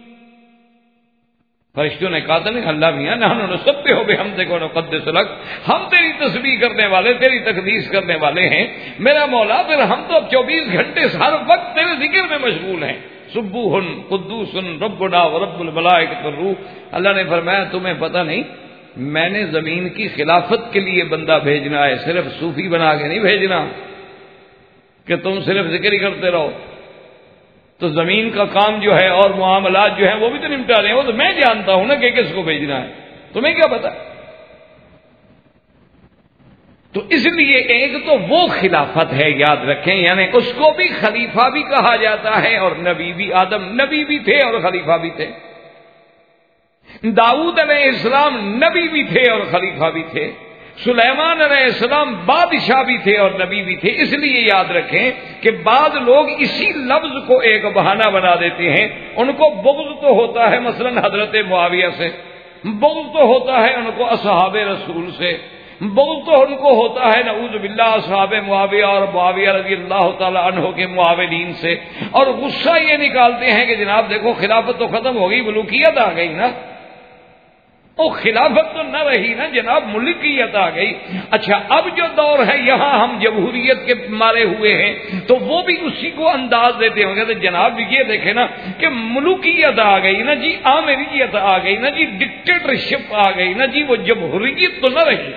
S2: فرشتوں نے کہا تھا نہیں اللہ میاں نحن نسبح بحمدک ونقدس لک، ہم تیری تسبیح کرنے والے، تیری تقدیس کرنے والے ہیں میرا مولا، پھر ہم تو اب 24 گھنٹے ہر وقت تیرے ذکر میں مشغول ہیں۔ سبوح قدوس ربنا ورب الملائکۃ والروح۔ اللہ نے فرمایا تمہیں پتہ نہیں میں نے زمین کی خلافت کے لیے بندہ بھیجنا ہے، صرف صوفی بنا کے نہیں بھیجنا کہ تم صرف ذکر ہی کرتے رہو۔ تو زمین کا کام جو ہے اور معاملات جو ہیں وہ بھی تو نمٹا رہے ہیں، وہ تو میں جانتا ہوں نا کہ کس کو بھیجنا ہے، تمہیں کیا پتا۔ تو اس لیے ایک تو وہ خلافت ہے یاد رکھیں، یعنی اس کو بھی خلیفہ بھی کہا جاتا ہے اور نبی بھی، آدم نبی بھی تھے اور خلیفہ بھی تھے، داؤد علیہ السلام نبی بھی تھے اور خلیفہ بھی تھے، سلیمان علیہ السلام بادشاہ بھی تھے اور نبی بھی تھے۔ اس لیے یاد رکھیں کہ بعض لوگ اسی لفظ کو ایک بہانہ بنا دیتے ہیں، ان کو بغض تو ہوتا ہے مثلا حضرت معاویہ سے، بغض تو ہوتا ہے ان کو اصحاب رسول سے، بغض تو ان کو ہوتا ہے نعوذ باللہ اصحاب معاویہ اور معاویہ رضی اللہ تعالی عنہ کے معاونین سے، اور غصہ یہ نکالتے ہیں کہ جناب دیکھو خلافت تو ختم ہو گئی، ملوکیت آ گئی نا، وہ خلافت تو نہ رہی نا جناب، ملکیت آ گئی۔ اچھا اب جو دور ہے یہاں ہم جمہوریت کے مارے ہوئے ہیں تو وہ بھی اسی کو انداز دیتے ہوں گے، تو جناب یہ دیکھیں نا کہ ملوکیت آ گئی نا جی، آمریت آ گئی نا جی، ڈکٹیٹرشپ آ گئی نا جی، وہ جمہوریت تو نہ رہی۔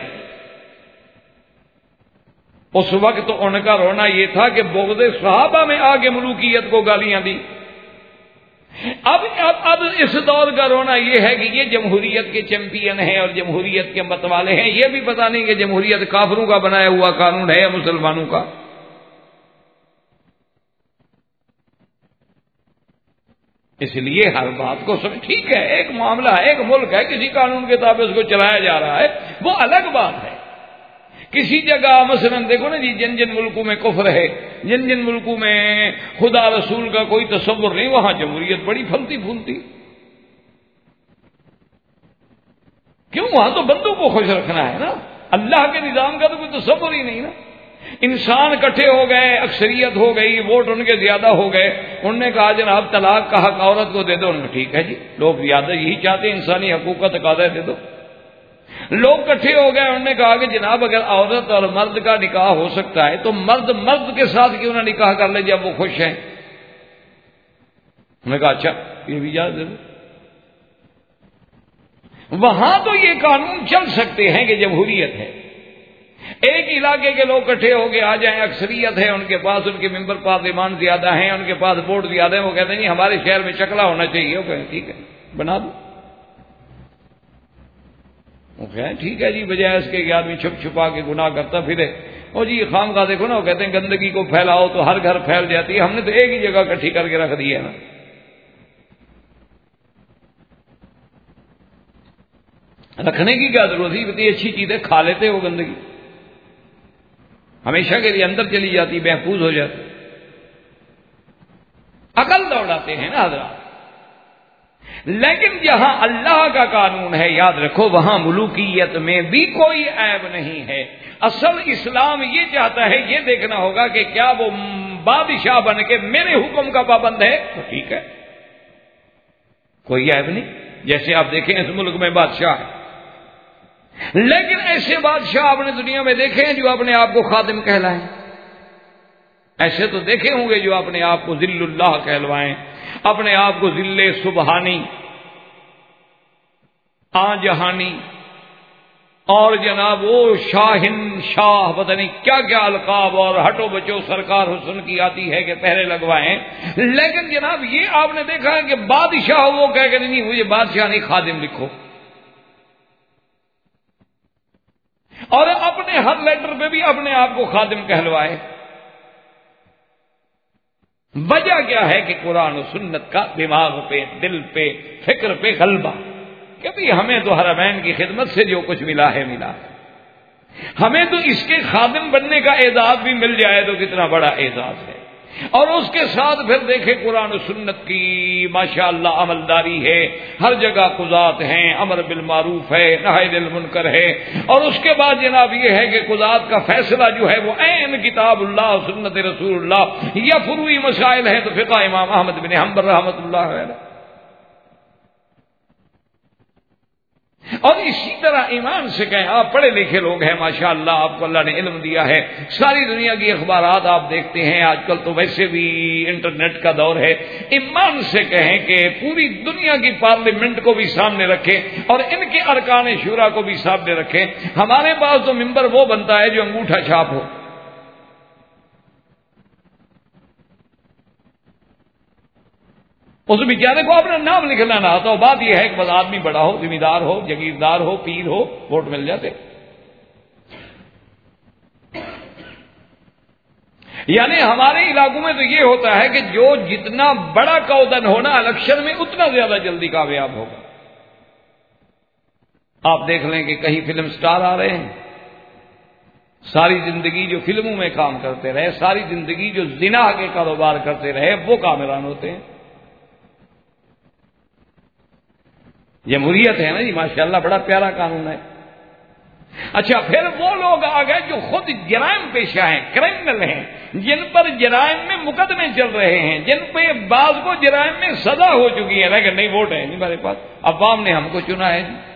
S2: اس وقت تو ان کا رونا یہ تھا کہ بغض صحابہ میں آگے ملوکیت کو گالیاں دی۔ اب اس دور کا رونا یہ ہے کہ یہ جمہوریت کے چیمپئن ہیں اور جمہوریت کے متوالے ہیں، یہ بھی پتہ نہیں کہ جمہوریت کافروں کا بنایا ہوا قانون ہے یا مسلمانوں کا۔ اس لیے ہر بات کو سمجھ، ٹھیک ہے ایک معاملہ ہے، ایک ملک ہے، کسی قانون کے تابع اس کو چلایا جا رہا ہے، وہ الگ بات ہے۔ کسی جگہ مثلا دیکھو نا جی، جن جن ملکوں میں کفر ہے، جن جن ملکوں میں خدا رسول کا کوئی تصور نہیں، وہاں جمہوریت بڑی پھلتی پھولتی۔ کیوں؟ وہاں تو بندوں کو خوش رکھنا ہے نا، اللہ کے نظام کا تو کوئی تصور ہی نہیں نا۔ انسان اکٹھے ہو گئے، اکثریت ہو گئی، ووٹ ان کے زیادہ ہو گئے، انہوں نے کہا جناب طلاق کا حق عورت کو دے دو، انہوں نے ٹھیک ہے جی، لوگ زیادہ یہی چاہتے ہیں، انسانی حقوق کا تقاضا دے دو۔ لوگ اکٹھے ہو گئے، انہوں نے کہا کہ جناب اگر عورت اور مرد کا نکاح ہو سکتا ہے تو مرد مرد کے ساتھ کیوں نہ نکاح کر لے جب وہ خوش ہیں۔ انہوں نے کہا اچھا یہ بھی اجازت دے دو۔ وہاں تو یہ قانون چل سکتے ہیں کہ جمہوریت ہے، ایک علاقے کے لوگ اکٹھے ہو کے آ جائیں، اکثریت ہے ان کے پاس، ان کے ممبر پارلیمان زیادہ ہیں، ان کے پاس ووٹ زیادہ ہیں، وہ کہتے ہیں جی ہمارے شہر میں چکلا ہونا چاہیے، وہ کہیں ٹھیک ہے بنا دو۔ وہ کہیں ٹھیک ہے جی، بجائے اس کے کہ آدمی چھپ چھپا کے گناہ کرتا پھرے، اور جی خام کا دیکھو نا، وہ کہتے ہیں گندگی کو پھیلاؤ تو ہر گھر پھیل جاتی ہے، ہم نے تو ایک ہی جگہ اکٹھی کر کے رکھ دی ہے نا۔ رکھنے کی کیا ضرورت ہے؟ اتنی اچھی چیزیں کھا لیتے وہ گندگی ہمیشہ کے لیے اندر چلی جاتی، محفوظ ہو جاتی۔ عقل دوڑاتے ہیں نا حضرات۔ لیکن جہاں اللہ کا قانون ہے یاد رکھو وہاں ملوکیت میں بھی کوئی عیب نہیں ہے۔ اصل اسلام یہ چاہتا ہے، یہ دیکھنا ہوگا کہ کیا وہ بادشاہ بن کے میرے حکم کا پابند ہے تو ٹھیک ہے، کوئی عیب نہیں۔ جیسے آپ دیکھیں اس ملک میں بادشاہ ہے، لیکن ایسے بادشاہ آپ نے دنیا میں دیکھے ہیں جو اپنے آپ کو خادم کہلائیں؟ ایسے تو دیکھے ہوں گے جو اپنے آپ کو ذل اللہ کہلوائیں، اپنے آپ کو ذل سبحانی، آ جہانی، اور جناب وہ شاہن شاہ پتہ نہیں کیا کیا القاب اور ہٹو بچو سرکار حسن کی آتی ہے کہ پہرے لگوائیں. لیکن جناب یہ آپ نے دیکھا ہے کہ بادشاہ وہ کہہ کہ نہیں مجھے بادشاہ نہیں خادم لکھو، اور اپنے ہر لیٹر پہ بھی اپنے آپ کو خادم کہلوائے. وجہ کیا ہے کہ قرآن و سنت کا دماغ پہ دل پہ فکر پہ غلبہ، کہ بھی ہمیں تو حرمین کی خدمت سے جو کچھ ملا ہے ملا ہے، ہمیں تو اس کے خادم بننے کا اعزاز بھی مل جائے تو کتنا بڑا اعزاز ہے. اور اس کے ساتھ پھر دیکھیں قرآن و سنت کی ماشاءاللہ عملداری ہے، ہر جگہ قضات ہیں، امر بالمعروف ہے، نہی عن المنکر ہے. اور اس کے بعد جناب یہ ہے کہ قضات کا فیصلہ جو ہے وہ عین کتاب اللہ و سنت رسول اللہ، یا فروعی مسائل ہیں تو فقہ امام احمد بن حنبل رحمۃ اللہ علیہ. اور اسی طرح ایمان سے کہیں آپ پڑھے لکھے لوگ ہیں ماشاءاللہ، آپ کو اللہ نے علم دیا ہے، ساری دنیا کی اخبارات آپ دیکھتے ہیں، آج کل تو ویسے بھی انٹرنیٹ کا دور ہے. ایمان سے کہیں کہ پوری دنیا کی پارلیمنٹ کو بھی سامنے رکھیں اور ان کے ارکان شورا کو بھی سامنے رکھیں. ہمارے پاس تو ممبر وہ بنتا ہے جو انگوٹھا چھاپ ہو. اس بیچارے کو اپنا نام لکھنا نہ آتا ہو. بات یہ ہے کہ بس آدمی بڑا ہو، ذمہ دار ہو، جگیردار ہو، پیر ہو، ووٹ مل جاتے. یعنی ہمارے علاقوں میں تو یہ ہوتا ہے کہ جو جتنا بڑا کودن ہونا الیکشن میں اتنا زیادہ جلدی کامیاب ہوگا. آپ دیکھ لیں کہ کہیں فلم سٹار آ رہے ہیں، ساری زندگی جو فلموں میں کام کرتے رہے، ساری زندگی جو زنا کے کاروبار کرتے رہے، وہ کامران ہوتے ہیں. جمہوریت ہے نا جی ماشاءاللہ، بڑا پیارا قانون ہے. اچھا پھر وہ لوگ آ گئے جو خود جرائم پیشہ ہیں، کرمنل ہیں، جن پر جرائم میں مقدمے چل رہے ہیں، جن پہ بعض کو جرائم میں سزا ہو چکی ہے، لیکن نہیں ووٹ ہے نہیں ہمارے پاس، عوام نے ہم کو چنا ہے جی.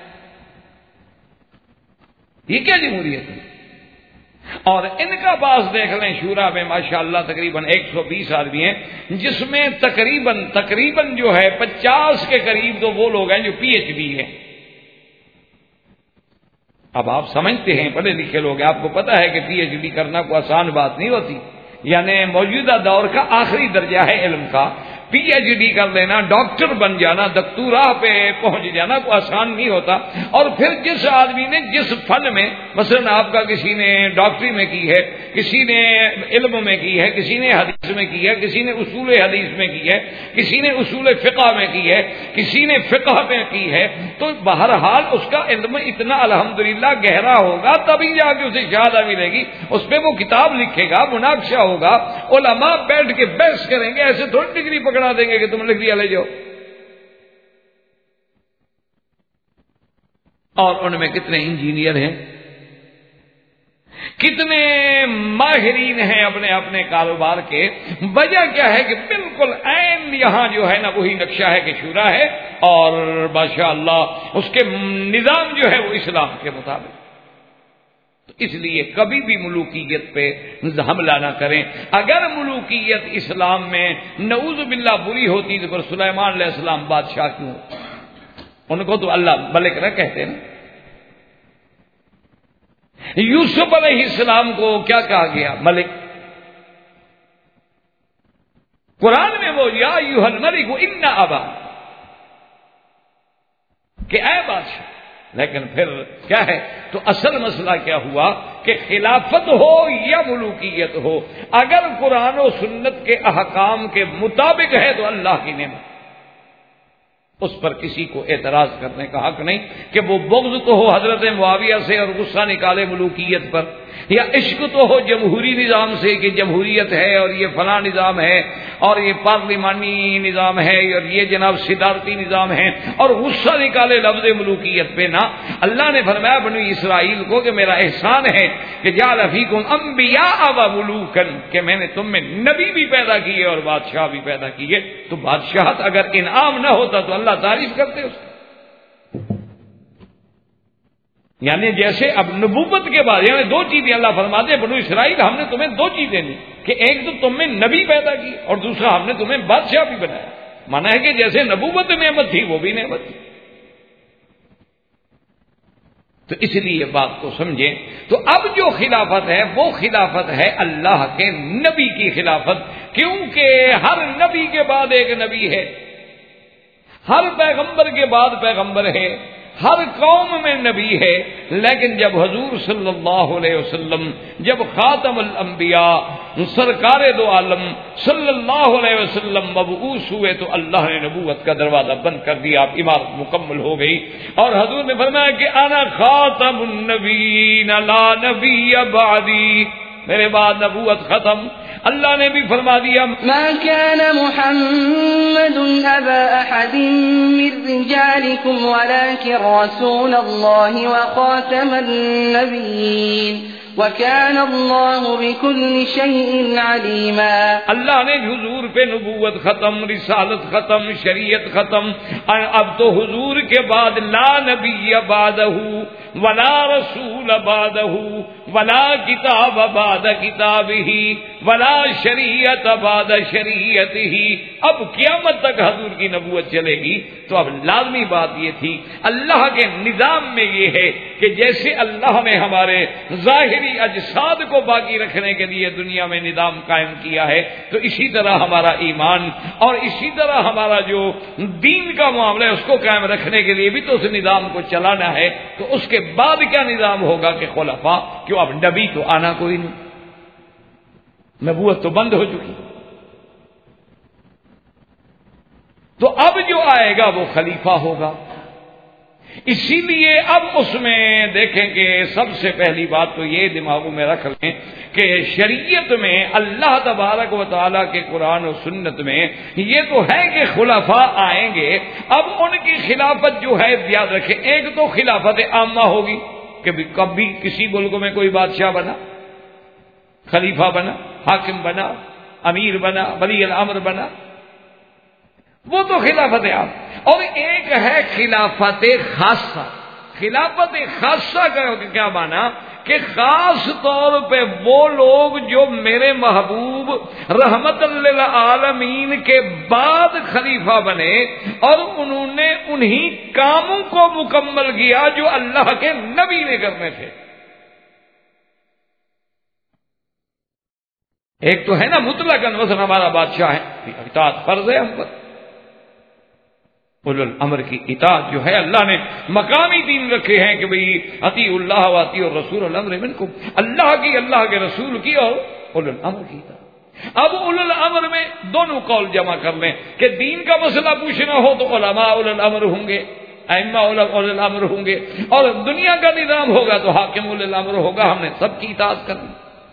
S2: یہ کیا جمہوریت ہے؟ اور ان کا پاس دیکھ لیں شورا میں ماشاءاللہ تقریباً 120 آدمی ہیں، جس میں تقریباً جو ہے 50 کے قریب تو وہ لوگ ہیں جو پی ایچ ڈی ہیں. اب آپ سمجھتے ہیں پڑھے لکھے لوگ، آپ کو پتا ہے کہ پی ایچ ڈی کرنا کوئی آسان بات نہیں ہوتی. یعنی موجودہ دور کا آخری درجہ ہے علم کا. پی ایچ ڈی کر لینا، ڈاکٹر بن جانا، دکتورا پہ پہنچ جانا کوئی آسان نہیں ہوتا. اور پھر جس آدمی نے جس فن میں، مثلا آپ کا کسی نے ڈاکٹری میں کی ہے، کسی نے علم میں کی ہے، کسی نے حدیث میں کی ہے، کسی نے اصول حدیث میں کی ہے، کسی نے اصول فقہ میں کی ہے، کسی نے فقہ میں کی ہے، تو بہرحال اس کا علم اتنا الحمدللہ گہرا ہوگا تبھی جا کے اسے شہادت ملے گی. اس پہ وہ کتاب لکھے گا، مناقشہ ہوگا، علماء بیٹھ کے بحث کریں گے. ایسے تھوڑی ڈگری پکڑا دیں گے کہ تم لکھ دیا لے جاؤ. اور ان میں کتنے انجینئر ہیں، کتنے ماہرین ہیں اپنے اپنے کاروبار کے. وجہ کیا ہے کہ بالکل عین یہاں جو ہے نا وہی نقشہ ہے کہ شورا ہے، اور ماشاءاللہ اس کے نظام جو ہے وہ اسلام کے مطابق. اس لیے کبھی بھی ملوکیت پہ حملہ نہ کریں. اگر ملوکیت اسلام میں نعوذ باللہ بری ہوتی تو پھر سلیمان علیہ السلام بادشاہ کیوں؟ ان کو تو اللہ ملک نہ کہتے نا. یوسف علیہ السلام کو کیا کہا گیا؟ ملک. قرآن میں وہ یا ایھا الملک ان ابا، کہ اے بادشاہ. لیکن پھر کیا ہے تو اصل مسئلہ کیا ہوا کہ خلافت ہو یا ملوکیت ہو، اگر قرآن و سنت کے احکام کے مطابق ہے تو اللہ کی نعمت، اس پر کسی کو اعتراض کرنے کا حق نہیں. کہ وہ بغض تو ہو حضرت معاویہ سے اور غصہ نکالے ملوکیت پر، یا عشق تو ہو جمہوری نظام سے کہ جمہوریت ہے اور یہ فلاں نظام ہے اور یہ پارلیمانی نظام ہے اور یہ جناب صدارتی نظام ہے، اور غصہ نکالے لفظ ملوکیت پہ. نہ، اللہ نے فرمایا بنی اسرائیل کو کہ میرا احسان ہے کہ جعل فیکم انبیاء و ملوکا، کہ میں نے تم میں نبی بھی پیدا کیے اور بادشاہ بھی پیدا کیے. تو بادشاہت اگر انعام نہ ہوتا تو اللہ تعریف کرتے اس کی. یعنی جیسے اب نبوت کے بعد یعنی دو چیزیں اللہ فرماتے ہیں بنو اسرائیل ہم نے تمہیں دو چیزیں دی، کہ ایک تو تم میں نبی پیدا کی اور دوسرا ہم نے تمہیں بادشاہ بھی بنایا. مانا ہے کہ جیسے نبوت نعمت تھی وہ بھی نعمت تھی. تو اس لیے بات کو سمجھیں. تو اب جو خلافت ہے وہ خلافت ہے اللہ کے نبی کی خلافت، کیونکہ ہر نبی کے بعد ایک نبی ہے، ہر پیغمبر کے بعد پیغمبر ہے، ہر قوم میں نبی ہے. لیکن جب حضور صلی اللہ علیہ وسلم، جب خاتم الانبیاء سرکار دو عالم صلی اللہ علیہ وسلم مبعوث ہوئے تو اللہ نے نبوت کا دروازہ بند کر دیا، اب عمارت مکمل ہو گئی. اور حضور نے فرمایا کہ انا خاتم النبیین لا نبی بعدی، میرے بعد نبوت ختم. اللہ نے بھی فرما دیا
S3: ما كان محمد ابا احد من رجالكم ولكن رسول الله وخاتم النبيين وكان الله بكل شيء عليما.
S2: اللہ نے حضور پہ نبوت ختم، رسالت ختم، شریعت ختم. اب تو حضور کے بعد لا نبی بعدہ ولا رسول بعدہ ولا کتاب بعد کتابہ ولا شریعت بعد شریعتہ. اب قیامت تک حضور کی نبوت چلے گی. تو اب لازمی بات یہ تھی، اللہ کے نظام میں یہ ہے کہ جیسے اللہ نے ہمارے ظاہری اجساد کو باقی رکھنے کے لیے دنیا میں نظام قائم کیا ہے، تو اسی طرح ہمارا ایمان اور اسی طرح ہمارا جو دین کا معاملہ ہے اس کو قائم رکھنے کے لیے بھی تو اس نظام کو چلانا ہے. تو اس کے بعد کیا نظام ہوگا کہ خلفاء، کیوں اب نبی تو آنا کوئی نہیں، نبوت تو بند ہو چکی. تو اب جو آئے گا وہ خلیفہ ہوگا. اسی لیے اب اس میں دیکھیں کہ سب سے پہلی بات تو یہ دماغوں میں رکھ لیں کہ شریعت میں اللہ تبارک و تعالیٰ کے قرآن و سنت میں یہ تو ہے کہ خلفاء آئیں گے. اب ان کی خلافت جو ہے یاد رکھیں، ایک تو خلافت عامہ ہوگی کہ کبھی کسی ملک میں کوئی بادشاہ بنا، خلیفہ بنا، حاکم بنا، امیر بنا، ولی الامر بنا، وہ تو خلافت عام. اور ایک ہے خلافت خاصہ. خلافت خاصہ کا کیا معنی کہ خاص طور پہ وہ لوگ جو میرے محبوب رحمت للعالمین کے بعد خلیفہ بنے اور انہوں نے انہی کاموں کو مکمل کیا جو اللہ کے نبی نے کرنے تھے. ایک تو ہے نا مطلق مثلا ہمارا بادشاہ ہے، اطاعت فرض ہے ہم پر. اولو الامر کی اطاعت جو ہے اللہ نے مقامی دین رکھے ہیں کہ بھئی اطیعوا اللہ و اطیعوا الرسول الامر منکم، اللہ کی، اللہ کے رسول کی اور اولو الامر کی اطاعت. اب اولو الامر میں دونوں قول جمع کر لیں کہ دین کا مسئلہ پوچھنا ہو تو علماء اولو الامر ہوں گے، ائمہ اولو الامر ہوں گے، اور دنیا کا نظام ہوگا تو حاکم اولو الامر ہوگا. ہم نے سب کی اطاعت کرنی.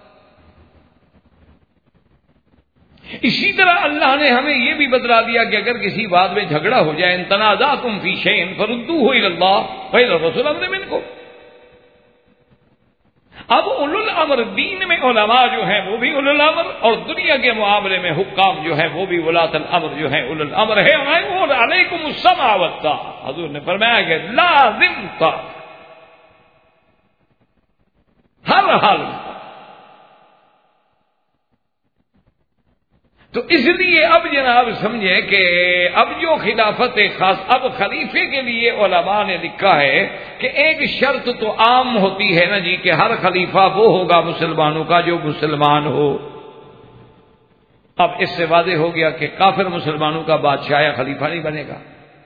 S2: اسی طرح اللہ نے ہمیں یہ بھی بتلا دیا کہ اگر کسی بات میں جھگڑا ہو جائے، ان تنازعتم فی شیء فردوہ الی اللہ وإلی الرسول امر منکم. اب اولو الامر دین میں علماء جو ہیں وہ بھی اولو الامر، اور دنیا کے معاملے میں حکام جو ہیں وہ بھی ولاۃ الامر جو ہیں اولو الامر ہے. اور علیکم السمع والطاعہ، حضور نے فرمایا کہ لازم تھا ہر حال میں. تو اس لیے اب جناب سمجھیں کہ اب جو خلافت خاص، اب خلیفے کے لیے علماء نے لکھا ہے کہ ایک شرط تو عام ہوتی ہے نا جی کہ ہر خلیفہ وہ ہوگا مسلمانوں کا جو مسلمان ہو. اب اس سے واضح ہو گیا کہ کافر مسلمانوں کا بادشاہ یا خلیفہ نہیں بنے گا.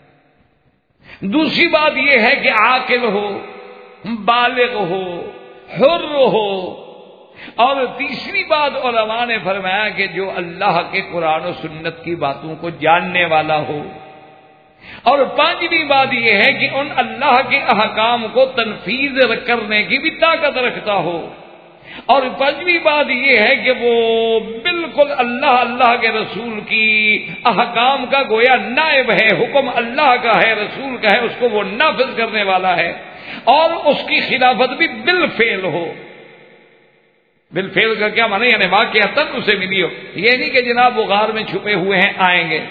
S2: دوسری بات یہ ہے کہ عاقل ہو، بالغ ہو، حر ہو. اور تیسری بات علماء نے فرمایا کہ جو اللہ کے قرآن و سنت کی باتوں کو جاننے والا ہو. اور پانچویں بات یہ ہے کہ ان اللہ کے احکام کو تنفیذ کرنے کی بھی طاقت رکھتا ہو. اور پانچویں بات یہ ہے کہ وہ بالکل اللہ کے رسول کی احکام کا گویا نائب ہے، حکم اللہ کا ہے، رسول کا ہے، اس کو وہ نافذ کرنے والا ہے. اور اس کی خلافت بھی بالفعل ہو. بالفعل کا کیا معنی؟ یعنی واقعتاً اسے ملی ہو. یہ نہیں کہ جناب وہ غار میں چھپے ہوئے ہیں آئیں گے،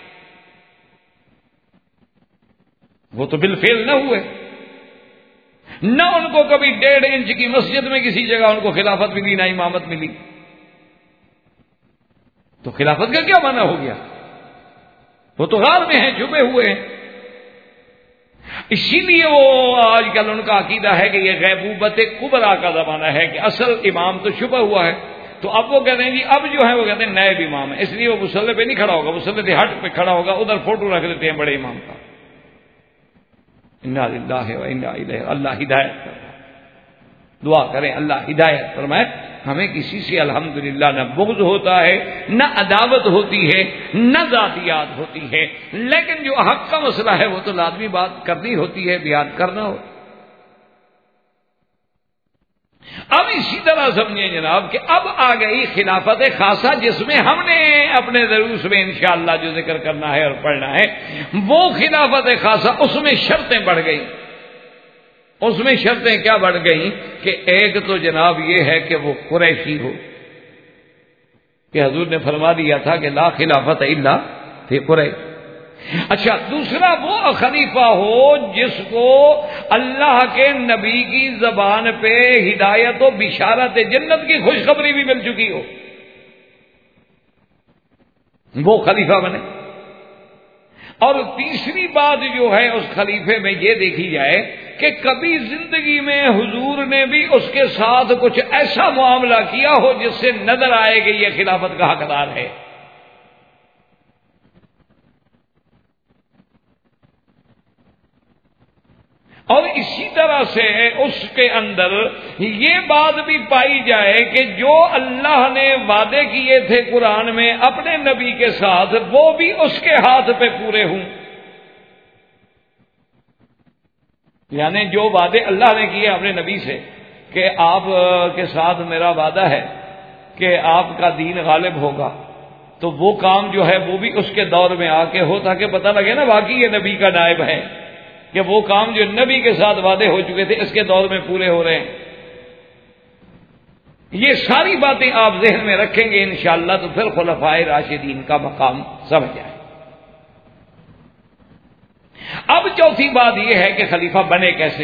S2: وہ تو بالفعل نہ ہوئے. نہ ان کو کبھی 1.5 انچ کی مسجد میں کسی جگہ ان کو خلافت ملی، نہ امامت ملی. تو خلافت کا کیا معنی ہو گیا؟ وہ تو غار میں ہیں، چھپے ہوئے ہیں. اسی لیے وہ آج کل ان کا عقیدہ ہے کہ یہ غیبوبت کبریٰ کا زمانہ ہے کہ اصل امام تو چھپا ہوا ہے. تو اب وہ کہتے ہیں جی اب جو ہے وہ کہتے ہیں نائب امام ہے، اس لیے وہ مصلی پہ نہیں کھڑا ہوگا، مصلی کے ہٹ پہ کھڑا ہوگا، ادھر فوٹو رکھ دیتے ہیں بڑے امام کا. انا للہ و انا الیہ، اللہ ہدایت کرے. دعا کریں اللہ ہدایت فرمائے. ہمیں کسی سے الحمدللہ نہ بغض ہوتا ہے، نہ عداوت ہوتی ہے، نہ ذاتیات ہوتی ہے، لیکن جو حق کا مسئلہ ہے وہ تو لازمی بات کرنی ہوتی ہے، بیان کرنا ہو. اب اسی طرح سمجھیں جناب کہ اب آ گئی خلافت خاصہ، جس میں ہم نے اپنے دروس میں انشاءاللہ جو ذکر کرنا ہے اور پڑھنا ہے وہ خلافت خاصہ. اس میں شرطیں بڑھ گئی. اس میں شرطیں کیا بڑھ گئیں کہ ایک تو جناب یہ ہے کہ وہ قریشی ہو، کہ حضور نے فرما دیا تھا کہ لا خلافت الا فی قریش. اچھا، دوسرا وہ خلیفہ ہو جس کو اللہ کے نبی کی زبان پہ ہدایت و بشارت جنت کی خوشخبری بھی مل چکی ہو، وہ خلیفہ بنے. اور تیسری بات جو ہے اس خلیفے میں یہ دیکھی جائے کہ کبھی زندگی میں حضور نے بھی اس کے ساتھ کچھ ایسا معاملہ کیا ہو جس سے نظر آئے کہ یہ خلافت کا حقدار ہے. اور اسی طرح سے اس کے اندر یہ بات بھی پائی جائے کہ جو اللہ نے وعدے کیے تھے قرآن میں اپنے نبی کے ساتھ وہ بھی اس کے ہاتھ پہ پورے ہوں. یعنی جو وعدے اللہ نے کیے اپنے نبی سے کہ آپ کے ساتھ میرا وعدہ ہے کہ آپ کا دین غالب ہوگا، تو وہ کام جو ہے وہ بھی اس کے دور میں آ کے ہو، تاکہ پتہ لگے نا واقعی یہ نبی کا نائب ہے، کہ وہ کام جو نبی کے ساتھ وعدے ہو چکے تھے اس کے دور میں پورے ہو رہے ہیں. یہ ساری باتیں آپ ذہن میں رکھیں گے انشاءاللہ تو پھر خلفائے راشدین کا مقام سمجھ آئے. اب چوتھی بات یہ ہے کہ خلیفہ بنے کیسے.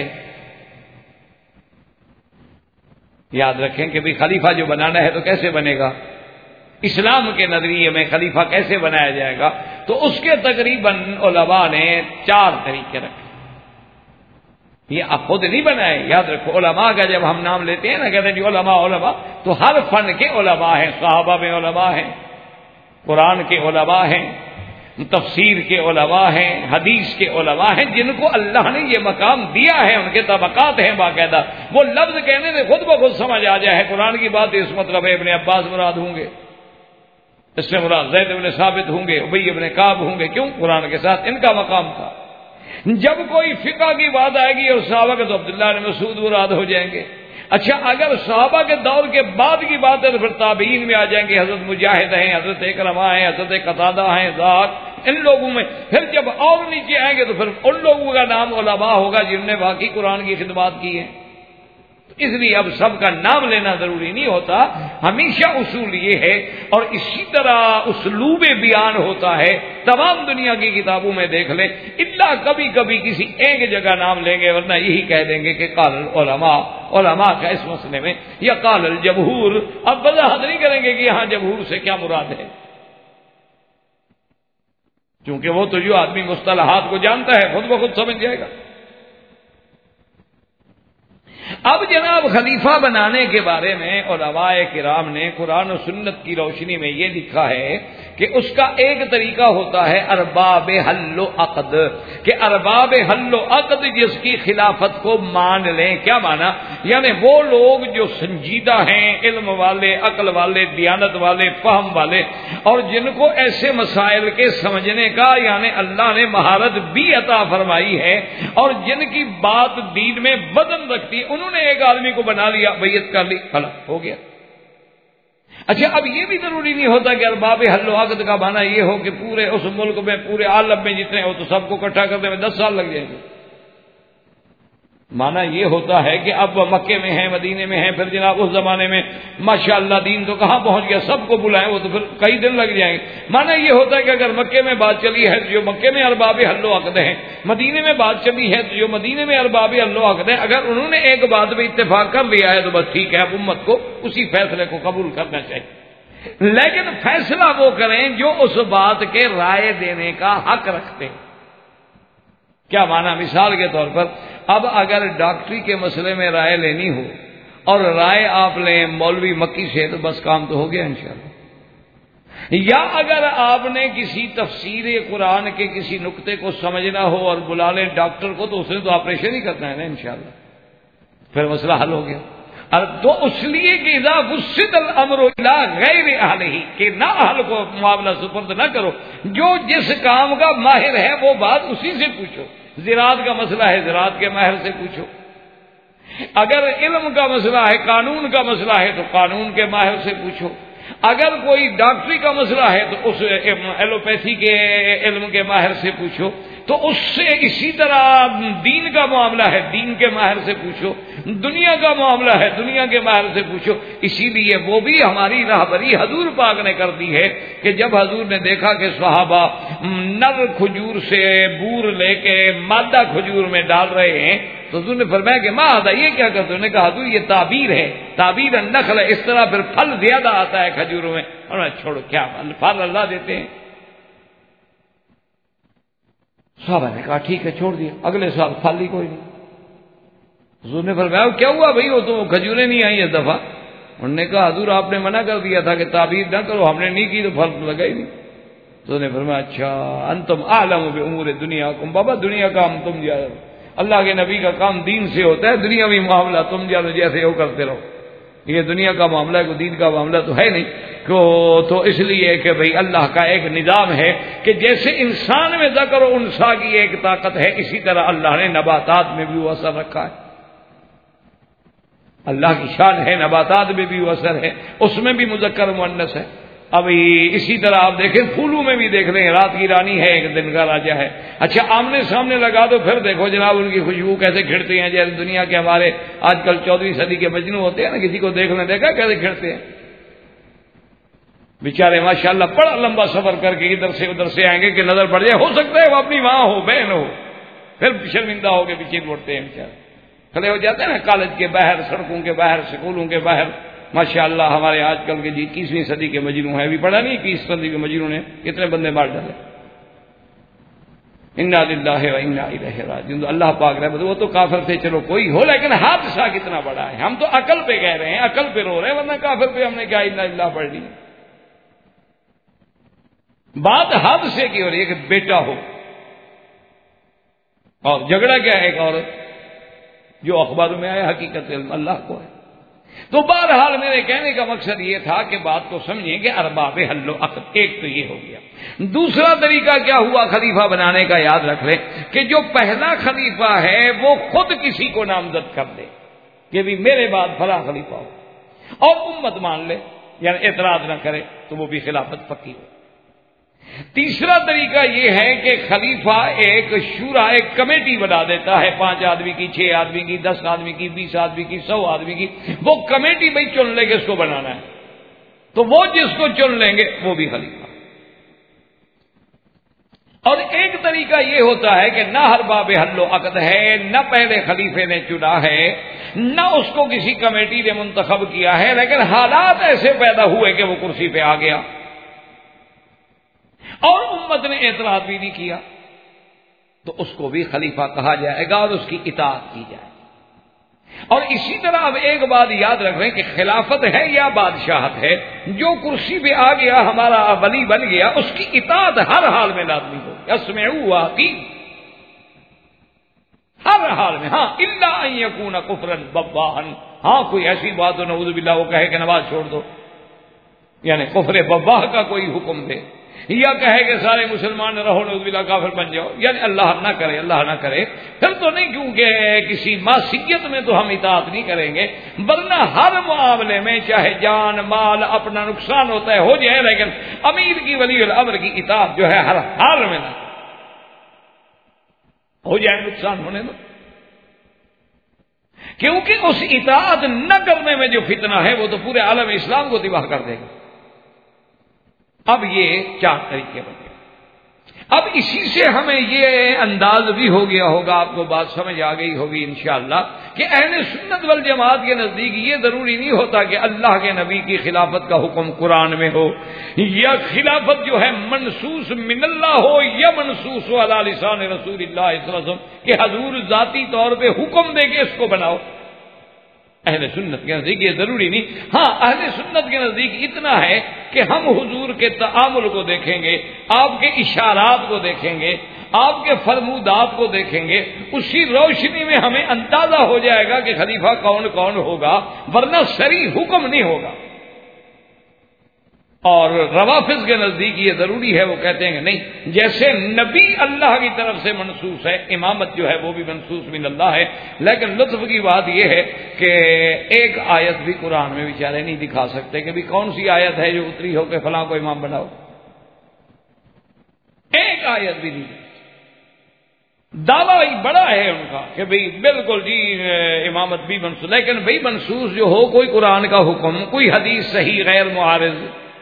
S2: یاد رکھیں کہ بھی خلیفہ جو بنانا ہے تو کیسے بنے گا. اسلام کے نظریے میں خلیفہ کیسے بنایا جائے گا، تو اس کے تقریباً علماء نے 4 طریقے رکھے. یہ آپ خود نہیں بنائے، یاد رکھو علماء کا جب ہم نام لیتے ہیں نا، کہتے ہیں جی علماء تو ہر فن کے علماء ہیں. صحابہ میں علماء ہیں، قرآن کے علماء ہیں، تفسیر کے علماء ہیں، حدیث کے علماء ہیں، جن کو اللہ نے یہ مقام دیا ہے. ان کے طبقات ہیں باقاعدہ. وہ لفظ کہنے سے خود بخود سمجھ آ جائے قرآن کی بات اس مطلب ہے ابن عباس مراد ہوں گے، اس سے مراد زید بن ثابت ہوں گے، ابی بن کعب ہوں گے. کیوں؟ قرآن کے ساتھ ان کا مقام تھا. جب کوئی فقہ کی بات آئے گی اور صحابہ کے تو عبداللہ بن مسعود مراد ہو جائیں گے. اچھا، اگر صحابہ کے دور کے بعد کی بات ہے تو پھر تابعین میں آ جائیں گے. حضرت مجاہد ہیں، حضرت اکرمہ ہیں، حضرت قتادہ ہیں، ذات ان لوگوں میں. پھر جب اور نیچے آئیں گے تو پھر ان لوگوں کا نام علماء ہوگا جنہوں نے واقعی قرآن کی خدمات کی ہیں. اس لیے اب سب کا نام لینا ضروری نہیں ہوتا. ہمیشہ اصول یہ ہے، اور اسی طرح اسلوب بیان ہوتا ہے تمام دنیا کی کتابوں میں دیکھ لیں، الا کبھی کبھی کسی ایک جگہ نام لیں گے، ورنہ یہی کہہ دیں گے کہ قال العلماء، علماء کا اس مسئلے میں، یا قال الجمہور. اب وضاحت نہیں کریں گے کہ یہاں جمہور سے کیا مراد ہے، کیونکہ وہ تو جو آدمی مصطلحات کو جانتا ہے خود بخود سمجھ جائے گا. اب جناب خلیفہ بنانے کے بارے میں علماء کرام نے قرآن و سنت کی روشنی میں یہ لکھا ہے کہ اس کا ایک طریقہ ہوتا ہے ارباب حل و عقد، کہ ارباب حل و عقد جس کی خلافت کو مان لیں. کیا مانا؟ یعنی وہ لوگ جو سنجیدہ ہیں، علم والے، عقل والے، دیانت والے، فہم والے، اور جن کو ایسے مسائل کے سمجھنے کا یعنی اللہ نے مہارت بھی عطا فرمائی ہے، اور جن کی بات دین میں وزن رکھتی. انہوں نے ایک آدمی کو بنا لیا، بیعت کر لی، خلاص ہو گیا. اچھا، اب یہ بھی ضروری نہیں ہوتا کہ ارباب حل و عقد کا معنی یہ ہو کہ پورے اس ملک میں، پورے عالم میں جتنے ہو تو سب کو اکٹھا کرنے میں 10 سال لگ جائیں گے. معنی یہ ہوتا ہے کہ اب مکے میں ہیں، مدینے میں ہیں، پھر جناب اس زمانے میں ماشاءاللہ دین تو کہاں پہنچ گیا، سب کو بلائیں وہ تو پھر کئی دن لگ جائیں گے. معنی یہ ہوتا ہے کہ اگر مکے میں بات چلی ہے تو جو مکے میں ارباب حل و عقد ہیں، مدینے میں بات چلی ہے تو جو مدینے میں ارباب حل و عقد ہیں، اگر انہوں نے ایک بات پہ اتفاق کر لیا ہے تو بس ٹھیک ہے، اب امت کو اسی فیصلے کو قبول کرنا چاہیے. لیکن فیصلہ وہ کریں جو اس بات کے رائے دینے کا حق رکھتے ہیں. کیا مانا؟ مثال کے طور پر اب اگر ڈاکٹری کے مسئلے میں رائے لینی ہو اور رائے آپ لیں مولوی مکی سے تو بس کام تو ہو گیا انشاءاللہ. یا اگر آپ نے کسی تفسیر قرآن کے کسی نقطے کو سمجھنا ہو اور بلا لیں ڈاکٹر کو تو اس نے تو آپریشن ہی کرنا ہے نا انشاءاللہ، پھر مسئلہ حل ہو گیا. تو اس لیے کہ اذا وسد الامر الى غیر اہلہ، کہ نہ اہل کو معاملہ سپرد نہ کرو، جو جس کام کا ماہر ہے وہ بات اسی سے پوچھو. زراعت کا مسئلہ ہے زراعت کے ماہر سے پوچھو، اگر علم کا مسئلہ ہے قانون کا مسئلہ ہے تو قانون کے ماہر سے پوچھو، اگر کوئی ڈاکٹری کا مسئلہ ہے تو اس ایلوپیتھی کے علم کے ماہر سے پوچھو. تو اس سے اسی طرح دین کا معاملہ ہے دین کے ماہر سے پوچھو، دنیا کا معاملہ ہے دنیا کے ماہر سے پوچھو. اسی لیے وہ بھی ہماری راہبری حضور پاک نے کر دی ہے کہ جب حضور نے دیکھا کہ صحابہ نر کھجور سے بور لے کے مادہ کھجور میں ڈال رہے ہیں تو حضور نے فرمایا کہ ماں آدھا یہ کیا کرتے؟ انہوں نے کہا حضور یہ تعبیر ہے، تعبیر النخل ہے، اس طرح پھر پھل زیادہ آتا ہے کھجوروں میں. اور چھوڑو کیا پھل اللہ دیتے ہیں. صحابہ نے کہا ٹھیک ہے چھوڑ دیا، اگلے سال پھل ہی کوئی نہیں. حضور نے فرمایا کیا ہوا بھائی؟ وہ تو کھجوریں نہیں آئی اس دفعہ. انہوں نے کہا حضور آپ نے منع کر دیا تھا کہ تعبیر نہ کرو، ہم نے نہیں کی تو پھل لگا ہی نہیں. تو انہوں نے فرمایا اچھا انتم اعلم بامور دنیاکم، بابا دنیا کا ہم تم جانو، اللہ کے نبی کا کام دین سے ہوتا ہے، دنیاوی معاملہ تم جانو جیسے ہو کرتے رہو. یہ دنیا کا معاملہ ہے، کوئی دین کا معاملہ تو ہے نہیں. تو اس لیے کہ بھئی اللہ کا ایک نظام ہے کہ جیسے انسان میں ذکر و انثیٰ کی ایک طاقت ہے، اسی طرح اللہ نے نباتات میں بھی وہ اثر رکھا ہے. اللہ کی شان ہے، نباتات میں بھی وہ اثر ہے، اس میں بھی مذکر مؤنث ہے. ابھی اسی طرح آپ دیکھیں پھولوں میں بھی دیکھ لیں، رات کی رانی ہے ایک دن کا راجا ہے. اچھا آمنے سامنے لگا دو پھر دیکھو جناب ان کی خوشبو کیسے کھڑتے ہیں. جیسے دنیا کے ہمارے آج کل 14ویں صدی کے مجنوں ہوتے ہیں نا، کسی کو دیکھ لیں دیکھا کیسے کھڑتے ہیں بیچارے ماشاءاللہ. بڑا لمبا سفر کر کے ادھر سے آئیں گے کہ نظر پڑ جائے، ہو سکتا ہے وہ اپنی ماں ہو بہن ہو، پھر شرمندہ ہو کے پیچھے لوٹتے ہیں بیچارے. کھڑے ہو جاتے ہیں نا کالج کے باہر، سڑکوں کے باہر، سکولوں کے باہر. ماشاءاللہ ہمارے آج کل کے 21ویں صدی کے مجنوں ہیں، ابھی پڑھا نہیں 21 صدی کے مجنوں نے کتنے بندے مار ڈالے. انا للہ و انا الیہ راجعون. اللہ پاک رحمت، وہ تو کافر تھے چلو کوئی ہو، لیکن حادثہ کتنا بڑا ہے. ہم تو عقل پہ کہہ رہے ہیں، عقل پہ رو رہے ہیں، ورنہ کافر پہ ہم نے کیا انا للہ پڑھ لی. بات حادثے کی ہو رہی ہے کہ بیٹا ہو، اور جھگڑا کیا ہے؟ ایک عورت، جو اخباروں میں آیا حقیقت علم اللہ کو ہے. تو بہرحال میرے کہنے کا مقصد یہ تھا کہ بات کو سمجھیں کہ ارباب حل و عقد. ایک تو یہ ہو گیا. دوسرا طریقہ کیا ہوا خلیفہ بنانے کا؟ یاد رکھ لیں کہ جو پہلا خلیفہ ہے وہ خود کسی کو نامزد کر دے کہ بھی میرے بعد فلاں خلیفہ ہو، اور امت مان لے، یعنی اعتراض نہ کرے تو وہ بھی خلافت پکی ہو. تیسرا طریقہ یہ ہے کہ خلیفہ ایک شورا، ایک کمیٹی بنا دیتا ہے، 5 آدمی کی، 6 آدمی کی، 10 آدمی کی، 20 آدمی کی، 100 آدمی کی. وہ کمیٹی بھائی چن لے گے اس کو بنانا ہے، تو وہ جس کو چن لیں گے وہ بھی خلیفہ. اور ایک طریقہ یہ ہوتا ہے کہ نہ ہر باب حل و عقد ہے، نہ پہلے خلیفے نے چنا ہے، نہ اس کو کسی کمیٹی نے منتخب کیا ہے، لیکن حالات ایسے پیدا ہوئے کہ وہ کرسی پہ آ گیا اور امت نے اعتراض بھی نہیں کیا، تو اس کو بھی خلیفہ کہا جائے گا اور اس کی اطاعت کی جائے. اور اسی طرح اب ایک بات یاد رکھ رہے ہیں کہ خلافت ہے یا بادشاہت ہے، جو کرسی پہ آ گیا ہمارا ولی بن گیا، اس کی اطاعت ہر حال میں لازمی ہو. اسمعوا واطیعوا، ہر حال میں. ہاں الا ان یکون کفرا بواحا، ہاں کوئی ایسی بات ہو نعوذ باللہ وہ کہے کہ نماز چھوڑ دو، یعنی کفر بواح کا کوئی حکم دے، یا کہے کہ سارے مسلمان رہو نعوذ باللہ کافر بن جاؤ، یعنی اللہ نہ کرے، اللہ نہ کرے. پھر تو نہیں، کیونکہ کسی معصیت میں تو ہم اطاعت نہیں کریں گے، ورنہ ہر معاملے میں چاہے جان مال اپنا نقصان ہوتا ہے ہو جائے، لیکن امیر کی ولی الامر کی اطاعت جو ہے ہر حال میں نہ ہو جائے، نقصان ہونے دو. کیونکہ اس اطاعت نہ کرنے میں جو فتنہ ہے وہ تو پورے عالم اسلام کو تباہ کر دے گا. اب یہ 4 طریقے بن گئے. اب اسی سے ہمیں یہ انداز بھی ہو گیا ہوگا، آپ کو بات سمجھ آ گئی ہوگی انشاءاللہ، کہ اہل سنت والجماعت کے نزدیک یہ ضروری نہیں ہوتا کہ اللہ کے نبی کی خلافت کا حکم قرآن میں ہو، یا خلافت جو ہے منصوص من اللہ ہو یا منصوص ہو علی لسان رسول اللہ صلی اللہ علیہ وسلم، کہ حضور ذاتی طور پہ حکم دے کے اس کو بناؤ۔ اہل سنت کے نزدیک یہ ضروری نہیں۔ ہاں اہل سنت کے نزدیک اتنا ہے کہ ہم حضور کے تعامل کو دیکھیں گے، آپ کے اشارات کو دیکھیں گے، آپ کے فرمودات کو دیکھیں گے، اسی روشنی میں ہمیں اندازہ ہو جائے گا کہ خلیفہ کون کون ہوگا، ورنہ صریح حکم نہیں ہوگا۔ اور روافض کے نزدیک یہ ضروری ہے، وہ کہتے ہیں کہ نہیں، جیسے نبی اللہ کی طرف سے منصوص ہے، امامت جو ہے وہ بھی منصوص من اللہ ہے، لیکن لطف کی بات یہ ہے کہ ایک آیت بھی قرآن میں بیچارے نہیں دکھا سکتے کہ بھی کون سی آیت ہے جو اتری ہو کہ فلاں کو امام بناؤ، ایک آیت بھی نہیں۔ دعویٰ بڑا ہے ان کا کہ بھئی بالکل جی امامت بھی منصوص، لیکن بھئی منصوص جو ہو کوئی قرآن کا حکم، کوئی حدیث صحیح غیر معارض،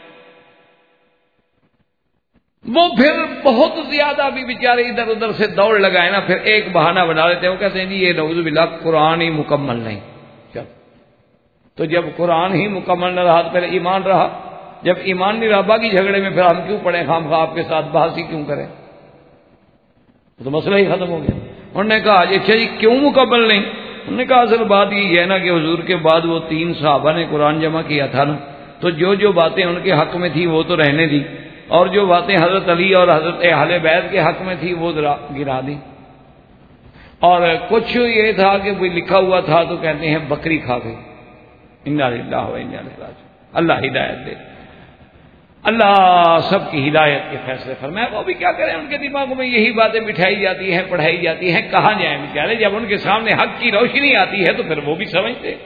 S2: وہ پھر بہت زیادہ بھی بیچارے ادھر ادھر سے دوڑ لگائے نا، پھر ایک بہانہ بنا لیتے ہیں، وہ کہتے ہیں جی یہ نعوذ باللہ قرآن ہی مکمل نہیں۔ چل تو جب قرآن ہی مکمل نہ رہا تو پہلے ایمان رہا، جب ایمان نہیں رہا باقی جھگڑے میں پھر ہم کیوں پڑے خام خواہ آپ کے ساتھ بحث ہی کیوں کریں، تو مسئلہ ہی ختم ہو گیا۔ انہوں نے کہا اچھا جی کیوں مکمل نہیں؟ انہوں نے کہا اصل بات یہ ہے نا کہ حضور کے بعد وہ 3 صحابہ نے قرآن جمع کیا تھا نا، تو جو باتیں ان کے حق میں تھی وہ تو رہنے دی، اور جو باتیں حضرت علی اور حضرت اہل بیت کے حق میں تھی وہ گرا دی، اور کچھ یہ تھا کہ کوئی لکھا ہوا تھا تو کہتے ہیں بکری کھا گئی۔ انا للہ و انا الیہ راجعون۔ اللہ ہدایت دے، اللہ سب کی ہدایت کے فیصلے فرمائے۔ وہ بھی کیا کریں، ان کے دماغوں میں یہی باتیں بٹھائی جاتی ہیں، پڑھائی جاتی ہیں، کہاں جائیں بیچارے، جب ان کے سامنے حق کی روشنی آتی ہے تو پھر وہ بھی سمجھتے۔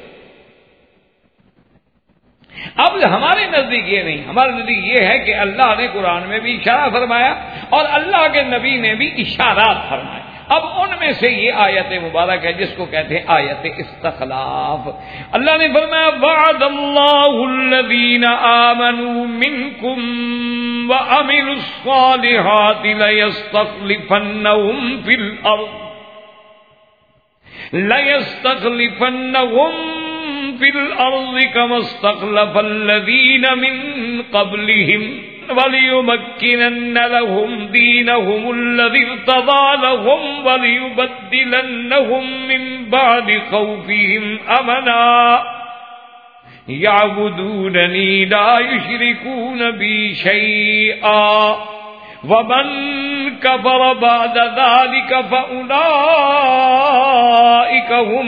S2: اب ہمارے نزدیک یہ نہیں، ہمارے نزدیک یہ ہے کہ اللہ نے قرآن میں بھی اشارہ فرمایا اور اللہ کے نبی نے بھی اشارات فرمائے۔ اب ان میں سے یہ آیت مبارک ہے جس کو کہتے ہیں آیت استخلاف۔ اللہ نے فرمایا وعد اللہ الذین آمنوا منکم وعملوا الصالحات لیستخلفنہم فی الارض كما استخلف الذين من قبلهم وليمكنن لهم دينهم الذي ارتضى لهم وليبدلنهم من بعد خوفهم امنا يعبدونني لا يشركون بي شيئا ومن كفر بعد ذلك فأولئك هم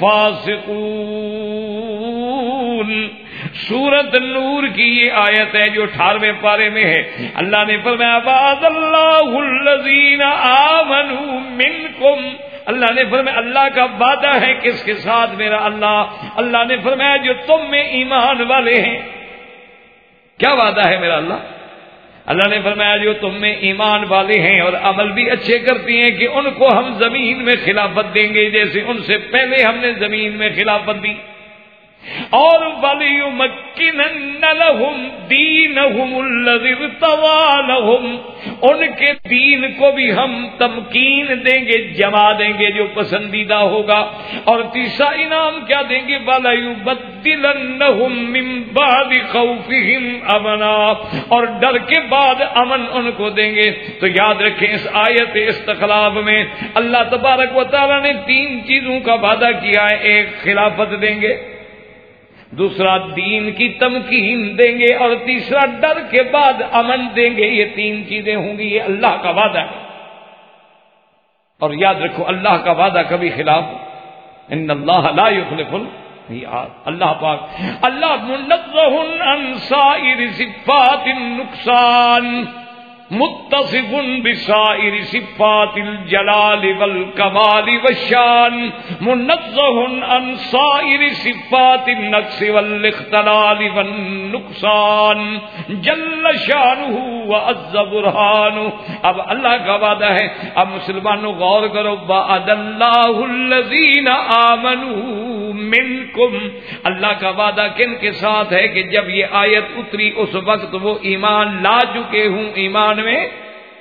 S2: الفاسقون۔ سورۃ نور کی یہ آیت ہے جو 18ویں پارے میں ہے۔ اللہ نے فرمایا وعد اللہ الذین آمنوا منکم، اللہ نے فرمایا اللہ کا وعدہ ہے کس کے ساتھ؟ میرا اللہ نے فرمایا جو تم میں ایمان والے ہیں۔ کیا وعدہ ہے میرا اللہ نے فرمایا جو تم میں ایمان والے ہیں اور عمل بھی اچھے کرتی ہیں کہ ان کو ہم زمین میں خلافت دیں گے جیسے ان سے پہلے ہم نے زمین میں خلافت دی، اور وَلِيُمَكِّنَنَّ لَهُمْ دِينَهُمُ الَّذِي ارْتَضَىٰ لَهُمْ، ان کے دین کو بھی ہم تمکین دیں گے، جما دیں گے جو پسندیدہ ہوگا، اور تیسرا انعام کیا دیں گے وَلَيُبَدِّلَنَّهُم مِّن بَعْدِ خَوْفِهِمْ أَمْنًا، اور ڈر کے بعد امن ان کو دیں گے۔ تو یاد رکھیں اس آیت استخلاف میں اللہ تبارک و تعالیٰ نے 3 چیزوں کا وعدہ کیا ہے، ایک خلافت دیں گے، دوسرا دین کی تمکین دیں گے، اور تیسرا ڈر کے بعد امن دیں گے۔ یہ 3 چیزیں ہوں گی، یہ اللہ کا وعدہ ہے۔ اور یاد رکھو اللہ کا وعدہ کبھی خلاف، ان اللہ لا یخلف المیعاد۔ اللہ پاک اللہ منزہ عن سائر صفات النقصان، متصف بسائر صفات الجلال والکمال والشان، منزہ عن سائر صفات النقص والاختلال والنقصان، جل شانہ وعز برہانہ۔ اب اللہ کا وعدہ ہے، اب مسلمانوں غور کرو، وعد اللہ الذین آمنوا منکم، اللہ کا وعدہ کن کے ساتھ ہے کہ جب یہ آیت اتری اس وقت وہ ایمان لا چکے ہوں، ایمان میں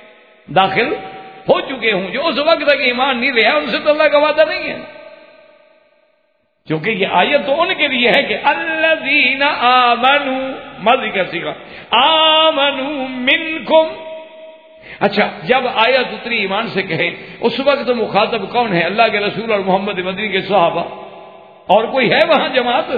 S2: داخل ہو چکے ہوں. جو اس وقت تک ایمان نہیں لے آئے ان سے تو اللہ کا وعدہ نہیں ہے، کیونکہ یہ آیت تو ان کے لیے ہے کہ الذین آمنوا، ماضی کا صیغہ، آمنوا منکم. اچھا، جب آیت اتری ایمان سے کہے اس وقت مخاطب کون ہے؟ اللہ کے رسول اور محمد مدنی کے صحابہ. اور کوئی ہے وہاں جماعت؟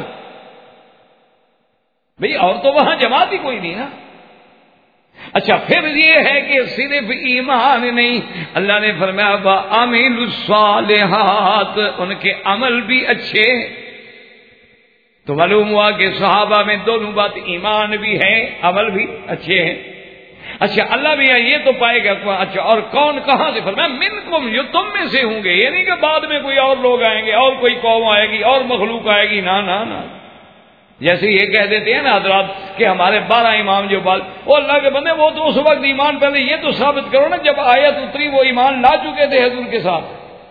S2: بھئی اور تو وہاں جماعت ہی کوئی نہیں نا. اچھا، پھر یہ ہے کہ صرف ایمان نہیں، اللہ نے فرمایا وَعَمِلُوا الصَّالِحَاتِ، ان کے عمل بھی اچھے. تو معلوم ہوا کہ صحابہ میں دونوں بات، ایمان بھی ہے عمل بھی اچھے ہیں. اچھا، اللہ بھی یہ تو پائے گا. اچھا، اور کون کہاں سے؟ فرمایا منکم، جو تم میں سے ہوں گے. یہ نہیں کہ بعد میں کوئی اور لوگ آئیں گے اور کوئی قوم آئے گی اور مخلوق آئے گی، نہ نہ نہ. جیسے یہ کہہ دیتے ہیں نا حضرات کہ ہمارے 12 امام جو بات، وہ اللہ کے بندے وہ تو اس وقت ایمان پہلے یہ تو ثابت کرو نا جب آیت اتری وہ ایمان لا چکے تھے حضور کے ساتھ.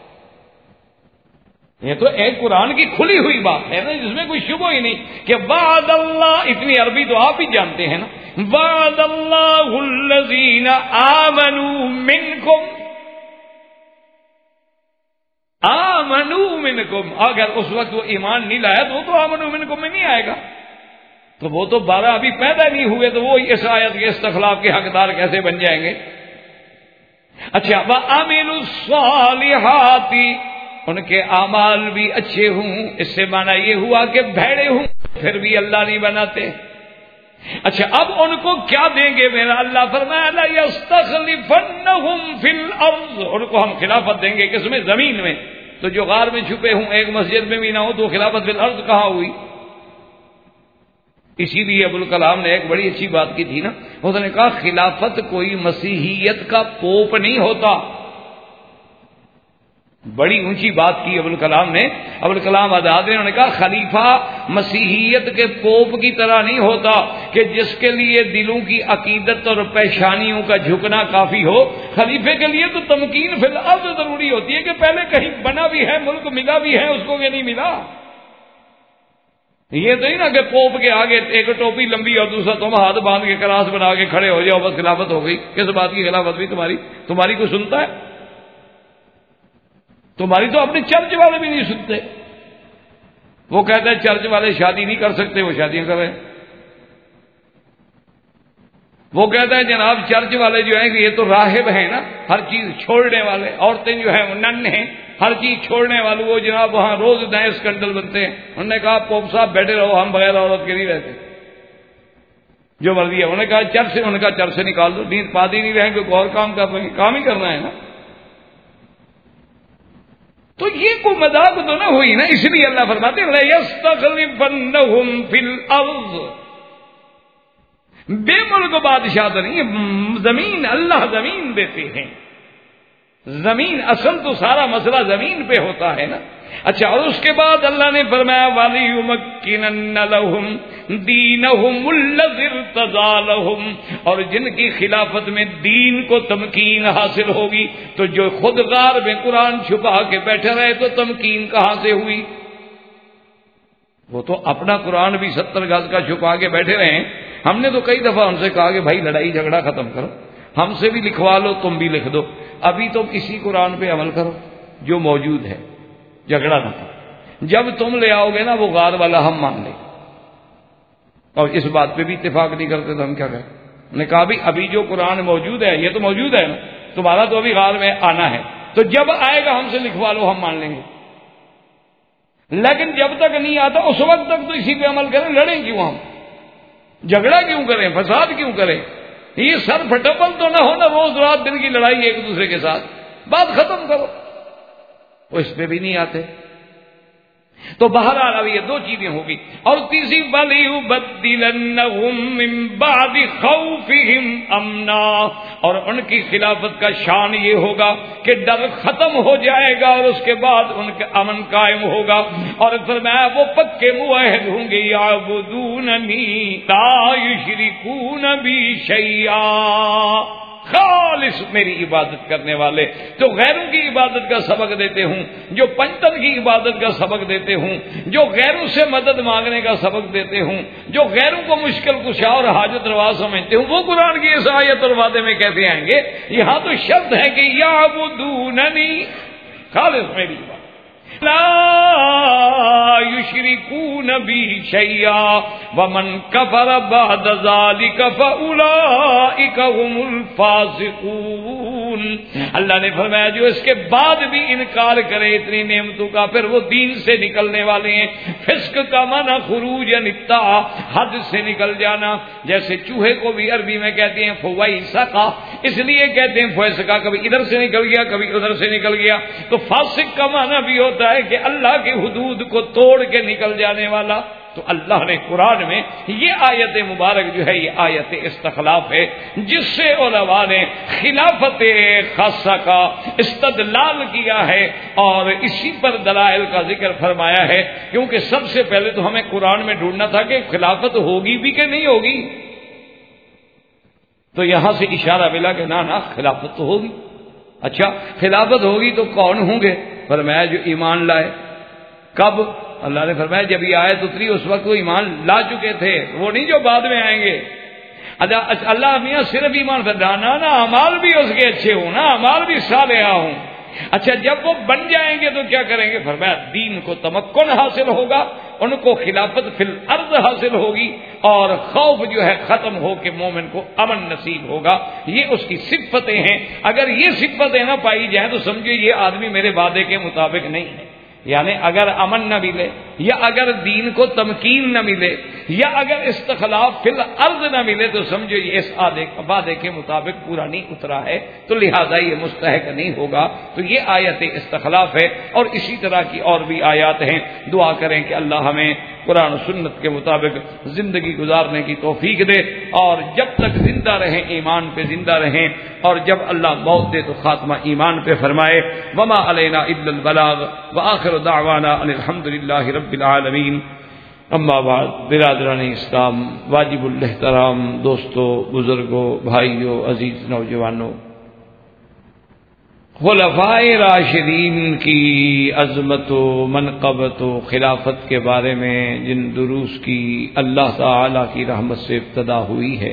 S2: یہ تو ایک قرآن کی کھلی ہوئی بات ہے نا، جس میں کوئی شبہ ہی نہیں کہ وعد اللہ، اتنی عربی تو آپ ہی جانتے ہیں نا، وعد اللہ الذین آمنوا منکم، آمنوا منکم. اگر اس وقت وہ ایمان نہیں لایا تو وہ تو آمنوا منکم میں نہیں آئے گا. تو وہ تو 12 ابھی پیدا نہیں ہوئے تو وہ اس آیت کے استخلاف کے حقدار کیسے بن جائیں گے؟ اچھا، وَعَمِلُوا الصَّالِحَاتِ، ان کے اعمال بھی اچھے ہوں. اس سے معنی یہ ہوا کہ بھیڑے ہوں پھر بھی اللہ نہیں بناتے. اچھا، اب ان کو کیا دیں گے؟ میرا اللہ فرمایا لَيَسْتَخْلِفَنَّهُمْ فِي الْأَرْضِ، ان کو ہم خلافت دیں گے. کس میں؟ زمین میں. تو جو غار میں چھپے ہوں ایک مسجد میں بھی نہ ہو تو خلافت فی الارض کہاں ہوئی؟ اسی لیے ابوالکلام نے ایک بڑی اچھی بات کی تھی نا، اس نے کہا خلافت کوئی مسیحیت کا پوپ نہیں ہوتا. بڑی اونچی بات کی ابوالکلام نے. ابوالکلام آزاد نے انہوں نے کہا خلیفہ مسیحیت کے پوپ کی طرح نہیں ہوتا کہ جس کے لیے دلوں کی عقیدت اور پیشانیوں کا جھکنا کافی ہو. خلیفے کے لیے تو تمکین فی الارض ضروری ہوتی ہے کہ پہلے کہیں بنا بھی ہے، ملک ملا بھی ہے اس کو کہ نہیں ملا. یہ تو ہی نا کہ پوپ کے آگے ایک ٹوپی لمبی اور دوسرا تم ہاتھ باندھ کے کراس بنا کے کھڑے ہو جاؤ بس خلافت ہو گئی. کس بات کی خلافت بھی؟ تمہاری کوئی سنتا ہے؟ تمہاری تو اپنے چرچ والے بھی نہیں سنتے. وہ کہتے ہیں چرچ والے شادی نہیں کر سکتے، وہ شادیاں کر رہے ہیں. وہ کہتا ہے جناب چرچ والے جو ہیں یہ تو راہب ہیں نا، ہر چیز چھوڑنے والے. عورتیں جو ہیں وہ نن ہیں، ہر چیز چھوڑنے والے. وہ جناب وہاں روز نئے اسکینڈل بنتے ہیں. انہوں نے کہا پوپ صاحب بیٹھے رہو، ہم بغیر عورت کے نہیں رہتے، جو مرضی ہے. انہوں نے کہا چرچ سے، انہوں نے کہا چرچ سے نکال دو. نیند پادی نہیں رہیں کوئی اور کام کر رہے ہیں، کام ہی کرنا ہے نا. تو یہ کوئی مذاق تو نہ ہوئی نا. اس لیے اللہ فرماتے ہیں لَيَسْتَخْلِفَنَّهُمْ فِي الْأَرْضِ، بے ملک بادشاہ تو نہیں، زمین اللہ زمین دیتے ہیں. زمین اصل تو سارا مسئلہ زمین پہ ہوتا ہے نا. اچھا، اور اس کے بعد اللہ نے فرمایا وَلِيُمَكِّنَنَّ لَهُمْ دِينَهُمُ الَّذِي ارْتَضَىٰ لَهُمْ، اور جن کی خلافت میں دین کو تمکین حاصل ہوگی. تو جو خود غار میں قرآن چھپا کے بیٹھے رہے تو تمکین کہاں سے ہوئی؟ وہ تو اپنا قرآن بھی 70 گز کا چھپا کے بیٹھے رہے ہیں. ہم نے تو کئی دفعہ ان سے کہا کہ بھائی لڑائی جھگڑا ختم کرو، ہم سے بھی لکھوا لو، تم بھی لکھ دو. ابھی تم اسی قرآن پہ عمل کرو جو موجود ہے، جھگڑا نہ کرو. جب تم لے آؤ گے نا وہ غار والا ہم مان لیں. اور اس بات پہ بھی اتفاق نہیں کرتے تو ہم کیا کریں؟ انہوں نے کہا بھی ابھی جو قرآن موجود ہے یہ تو موجود ہے نا، تمہارا تو ابھی غار میں آنا ہے، تو جب آئے گا ہم سے لکھوا لو، ہم مان لیں گے. لیکن جب تک نہیں آتا اس وقت تک تو اسی پہ عمل کریں. لڑیں کیوں ہم؟ جھگڑا کیوں کریں؟ فساد کیوں کریں؟ یہ سر پھٹپل تو نہ ہونا روز رات دن کی لڑائی ایک دوسرے کے ساتھ. بات ختم کرو. وہ اس پہ بھی نہیں آتے. تو بہرحال اب یہ 2 چیزیں ہوگی. اور تیسری وَلِيُبَدِّلَنَّهُم مِّن بَعْدِ خَوْفِهِمْ أَمْنًا، اور ان کی خلافت کا شان یہ ہوگا کہ ڈر ختم ہو جائے گا اور اس کے بعد ان کا امن قائم ہوگا. اور فرمایا وہ پکے موحد ہوں گے، یعبدوننی لا یشرکون بی شیئا، خالص میری عبادت کرنے والے، جو غیروں کی عبادت کا سبق دیتے ہوں، جو پنجتن کی عبادت کا سبق دیتے ہوں، جو غیروں سے مدد مانگنے کا سبق دیتے ہوں، جو غیروں کو مشکل کشا اور حاجت روا سمجھتے ہوں، وہ قرآن کی اس آیت اور وعدے میں کیسے آئیں گے؟ یہاں تو شرط ہے کہ یعبدوننی، خالص میری عبادت، لا یشرکون بی شیئا ومن کفر بعد ذلک فاولئک هم الفاسقون۔ اللہ نے فرمایا جو اس کے بعد بھی انکار کرے اتنی نعمتوں کا، پھر وہ دین سے نکلنے والے ہیں۔ فسق کا معنی خروج نتا، حد سے نکل جانا، جیسے چوہے کو بھی عربی میں کہتے ہیں فویسقا، اس لیے کہتے ہیں فویسقا، کبھی ادھر سے نکل گیا کبھی ادھر سے نکل گیا۔ تو فاسق کا معنی بھی ہوتا ہے کہ اللہ کی حدود کو توڑ کے نکل جانے والا۔ تو اللہ نے قرآن میں یہ آیت مبارک جو ہے یہ آیت استخلاف ہے، جس سے علماء نے خلافت خاصہ کا استدلال کیا ہے اور اسی پر دلائل کا ذکر فرمایا ہے، کیونکہ سب سے پہلے تو ہمیں قرآن میں ڈھونڈنا تھا کہ خلافت ہوگی بھی کہ نہیں ہوگی، تو یہاں سے اشارہ ملا کہ نہ خلافت تو ہوگی۔ اچھا خلافت ہوگی تو کون ہوں گے؟ فرمایا جو ایمان لائے۔ کب؟ اللہ نے فرمایا جب یہ آیت اتری اس وقت وہ ایمان لا چکے تھے، وہ نہیں جو بعد میں آئیں گے۔ اللہ میاں صرف ایمان فرمانا نا، اعمال بھی اس کے اچھے ہوں نا، اعمال بھی صالحہ ہوں۔ اچھا جب وہ بن جائیں گے تو کیا کریں گے؟ فرمایا دین کو تمکن حاصل ہوگا، ان کو خلافت فی الارض حاصل ہوگی، اور خوف جو ہے ختم ہو کے مومن کو امن نصیب ہوگا۔ یہ اس کی صفتیں ہیں۔ اگر یہ صفتیں نہ پائی جائیں تو سمجھو یہ آدمی میرے وعدے کے مطابق نہیں ہے، یعنی اگر امن نہ ملے، یا اگر دین کو تمکین نہ ملے، یا اگر استخلاف فی الارض نہ ملے تو سمجھو یہ اس وعدے کے مطابق پورا نہیں اترا ہے، تو لہذا یہ مستحق نہیں ہوگا۔ تو یہ آیت استخلاف ہے، اور اسی طرح کی اور بھی آیات ہیں۔ دعا کریں کہ اللہ ہمیں قرآن و سنت کے مطابق زندگی گزارنے کی توفیق دے، اور جب تک زندہ رہیں ایمان پہ زندہ رہیں، اور جب اللہ موت دے تو خاتمہ ایمان پہ فرمائے۔ وما علینا الا البلاغ وآخر دعوانا ان الحمد للہ رب العالمین۔ اما بعد، برادران اسلام، واجب الاحترام دوستو، بزرگوں، بھائیوں، عزیز نوجوانوں، خلفائے راشدین کی عظمت و منقبت و خلافت کے بارے میں جن دروس کی اللہ تعالی کی رحمت سے ابتدا ہوئی ہے،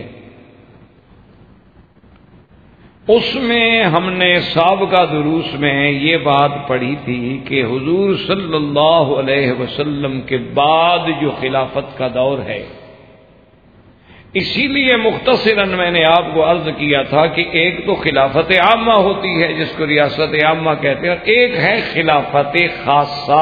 S2: اس میں ہم نے سابقہ دروس میں یہ بات پڑھی تھی کہ حضور صلی اللہ علیہ وسلم کے بعد جو خلافت کا دور ہے، اسی لیے مختصراً میں نے آپ کو عرض کیا تھا کہ ایک تو خلافت عامہ ہوتی ہے جس کو ریاست عامہ کہتے ہیں، اور ایک ہے خلافت خاصہ۔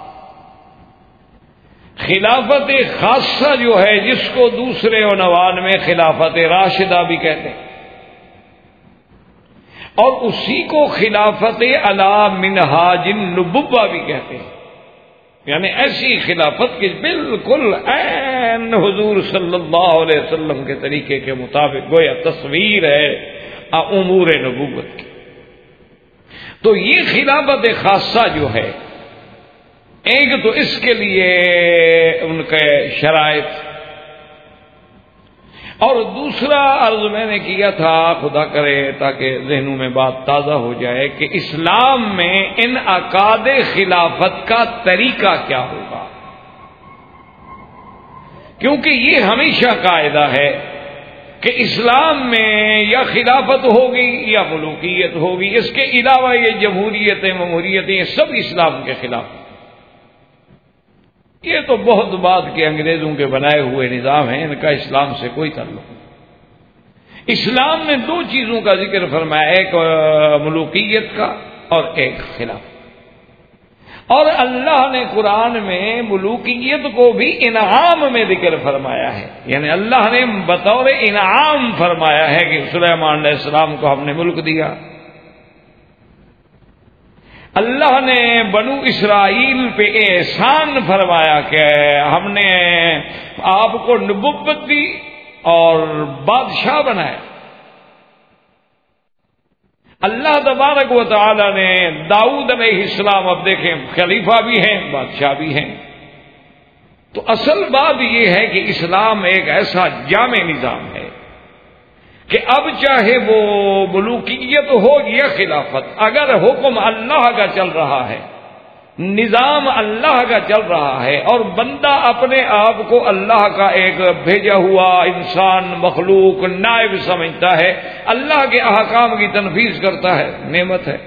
S2: خلافت خاصہ جو ہے جس کو دوسرے عنوان میں خلافت راشدہ بھی کہتے ہیں، اور اسی کو خلافت علی منہاج النبوہ بھی کہتے ہیں، یعنی ایسی خلافت کی بالکل عین حضور صلی اللہ علیہ وسلم کے طریقے کے مطابق گویا تصویر ہے امور نبوت کی۔ تو یہ خلافت خاصہ جو ہے، ایک تو اس کے لیے ان کے شرائط، اور دوسرا عرض میں نے کیا تھا، خدا کرے تاکہ ذہنوں میں بات تازہ ہو جائے، کہ اسلام میں انعقاد خلافت کا طریقہ کیا ہوگا، کیونکہ یہ ہمیشہ قاعدہ ہے کہ اسلام میں یا خلافت ہوگی یا ملوکیت ہوگی، اس کے علاوہ یہ جمہوریتیں مموریتیں یہ سب اسلام کے خلاف۔ یہ تو بہت بعد کے انگریزوں کے بنائے ہوئے نظام ہیں، ان کا اسلام سے کوئی تعلق نہیں۔ اسلام میں دو چیزوں کا ذکر فرمایا، ایک ملوکیت کا اور ایک خلافت، اور اللہ نے قرآن میں ملوکیت کو بھی انعام میں ذکر فرمایا ہے، یعنی اللہ نے بطور انعام فرمایا ہے کہ سلیمان علیہ السلام کو ہم نے ملک دیا۔ اللہ نے بنو اسرائیل پہ احسان فرمایا کہ ہم نے آپ کو نبوت دی اور بادشاہ بنایا۔ اللہ تبارک و تعالی نے داؤد علیہ السلام، اب دیکھیں خلیفہ بھی ہیں بادشاہ بھی ہیں۔ تو اصل بات یہ ہے کہ اسلام ایک ایسا جامع نظام ہے کہ اب چاہے وہ ملوکیت ہو یا خلافت، اگر حکم اللہ کا چل رہا ہے، نظام اللہ کا چل رہا ہے، اور بندہ اپنے آپ کو اللہ کا ایک بھیجا ہوا انسان، مخلوق، نائب سمجھتا ہے، اللہ کے احکام کی تنفیذ کرتا ہے، نعمت ہے۔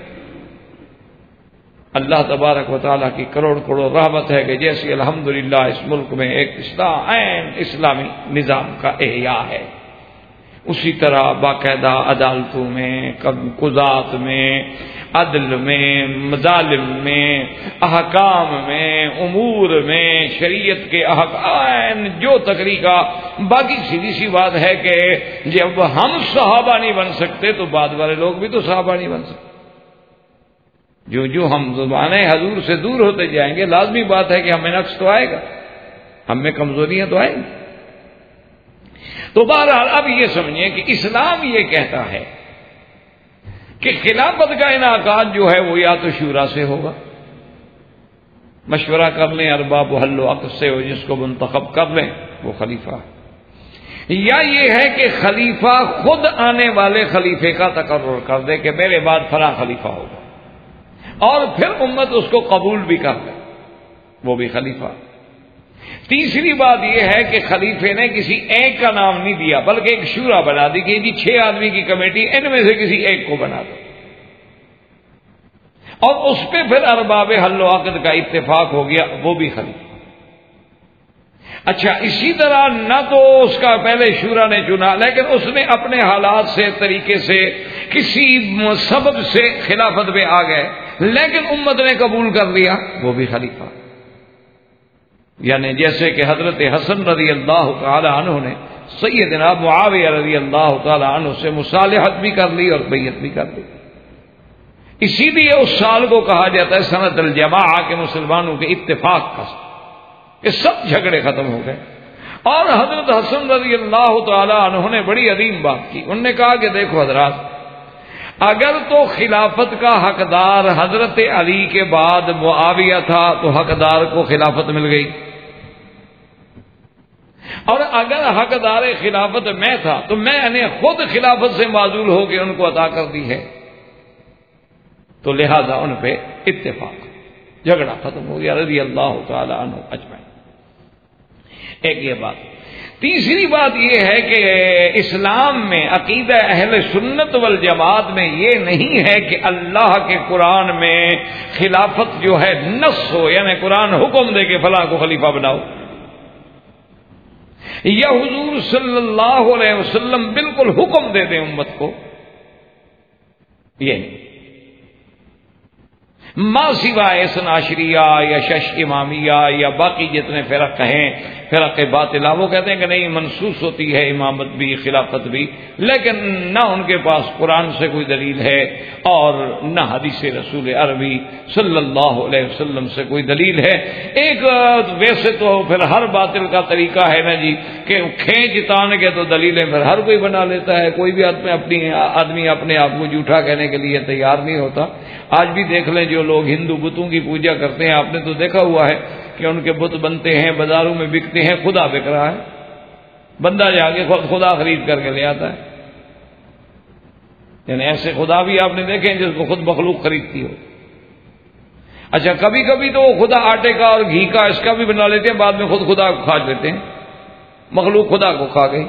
S2: اللہ تبارک و تعالیٰ کی کروڑ کروڑ رحمت ہے کہ جیسی الحمدللہ اس ملک میں ایک اسلامی نظام کا احیاء ہے، اسی طرح باقاعدہ عدالتوں میں، قضات میں، عدل میں، مظالم میں، احکام میں، امور میں، شریعت کے احکام جو طریقہ۔ باقی سیدھی سی بات ہے کہ جب ہم صحابہ نہیں بن سکتے تو بعد والے لوگ بھی تو صحابہ نہیں بن سکتے۔ جو ہم زبانیں حضور سے دور ہوتے جائیں گے، لازمی بات ہے کہ ہمیں نقص تو آئے گا، ہم میں کمزوریاں تو آئیں گی۔ تو بہرحال اب یہ سمجھیں کہ اسلام یہ کہتا ہے کہ خلافت کا انعقاد جو ہے وہ یا تو شورا سے ہوگا، مشورہ کر لیں ارباب و حل و عقد سے، ہو جس کو منتخب کر لیں وہ خلیفہ، یا یہ ہے کہ خلیفہ خود آنے والے خلیفے کا تقرر کر دے کہ میرے بعد فلاں خلیفہ ہوگا، اور پھر امت اس کو قبول بھی کر لے، وہ بھی خلیفہ۔ تیسری بات یہ ہے کہ خلیفے نے کسی ایک کا نام نہیں دیا بلکہ ایک شورا بنا دی کہ 6 آدمی کی کمیٹی، ان میں سے کسی ایک کو بنا دو، اور اس پہ پھر ارباب حل و عقد کا اتفاق ہو گیا، وہ بھی خلیفہ۔ اچھا، اسی طرح نہ تو اس کا پہلے شورا نے چنا، لیکن اس نے اپنے حالات سے، طریقے سے، کسی سبب سے خلافت پہ آ گئے، لیکن امت نے قبول کر لیا، وہ بھی خلیفہ۔ یعنی جیسے کہ حضرت حسن رضی اللہ تعالی عنہ نے سیدنا معاویہ رضی اللہ تعالی عنہ سے مصالحت بھی کر لی اور بیعت بھی کر لی، اسی لیے اس سال کو کہا جاتا ہے سنۃ الجماعہ کے مسلمانوں کے اتفاق کا، کہ سب جھگڑے ختم ہو گئے۔ اور حضرت حسن رضی اللہ تعالی عنہ نے بڑی عظیم بات کی، انہوں نے کہا کہ دیکھو حضرات، اگر تو خلافت کا حقدار حضرت علی کے بعد معاویہ تھا تو حقدار کو خلافت مل گئی، اور اگر حقدار خلافت میں تھا تو میں نے خود خلافت سے معزول ہو کے ان کو عطا کر دی ہے، تو لہذا ان پہ اتفاق، جھگڑا ختم ہو گیا رضی اللہ تعالی عنہ اجمعین۔ ایک یہ بات۔ تیسری بات یہ ہے کہ اسلام میں عقیدہ اہل سنت والجماعت میں یہ نہیں ہے کہ اللہ کے قرآن میں خلافت جو ہے نص ہو، یعنی قرآن حکم دے کہ فلاں کو خلیفہ بناؤ، یا حضور صلی اللہ علیہ وسلم بالکل حکم دے دیں امت کو، یہ نہیں۔ ما سوائے اثنا عشریہ یا شش امامیہ یا باقی جتنے فرق ہیں، فرق باطلہ، وہ کہتے ہیں کہ نہیں، منسوخ ہوتی ہے امامت بھی، خلافت بھی، لیکن نہ ان کے پاس قرآن سے کوئی دلیل ہے اور نہ حدیث رسول عربی صلی اللہ علیہ وسلم سے کوئی دلیل ہے۔ ایک ویسے تو پھر ہر باطل کا طریقہ ہے نا جی کہ کھینچ تان کے تو دلیلیں پھر ہر کوئی بنا لیتا ہے، کوئی بھی آدمی اپنے آپ کو جھوٹا کہنے کے لیے تیار نہیں ہوتا۔ آج بھی دیکھ لیں جو لوگ ہندو بتوں کی پوجا کرتے ہیں، آپ نے تو دیکھا ہوا ہے کہ ان کے بت بنتے ہیں، بازاروں میں بکتے ہیں، خدا بک رہا ہے، بندہ جا کے خدا خرید کر کے لے آتا ہے۔ یعنی ایسے خدا بھی آپ نے دیکھے جس کو خود مخلوق خریدتی ہو۔ اچھا، کبھی کبھی تو خدا آٹے کا اور گھی کا اس کا بھی بنا لیتے ہیں، بعد میں خود خدا کو کھا لیتے ہیں، مخلوق خدا کو کھا گئی۔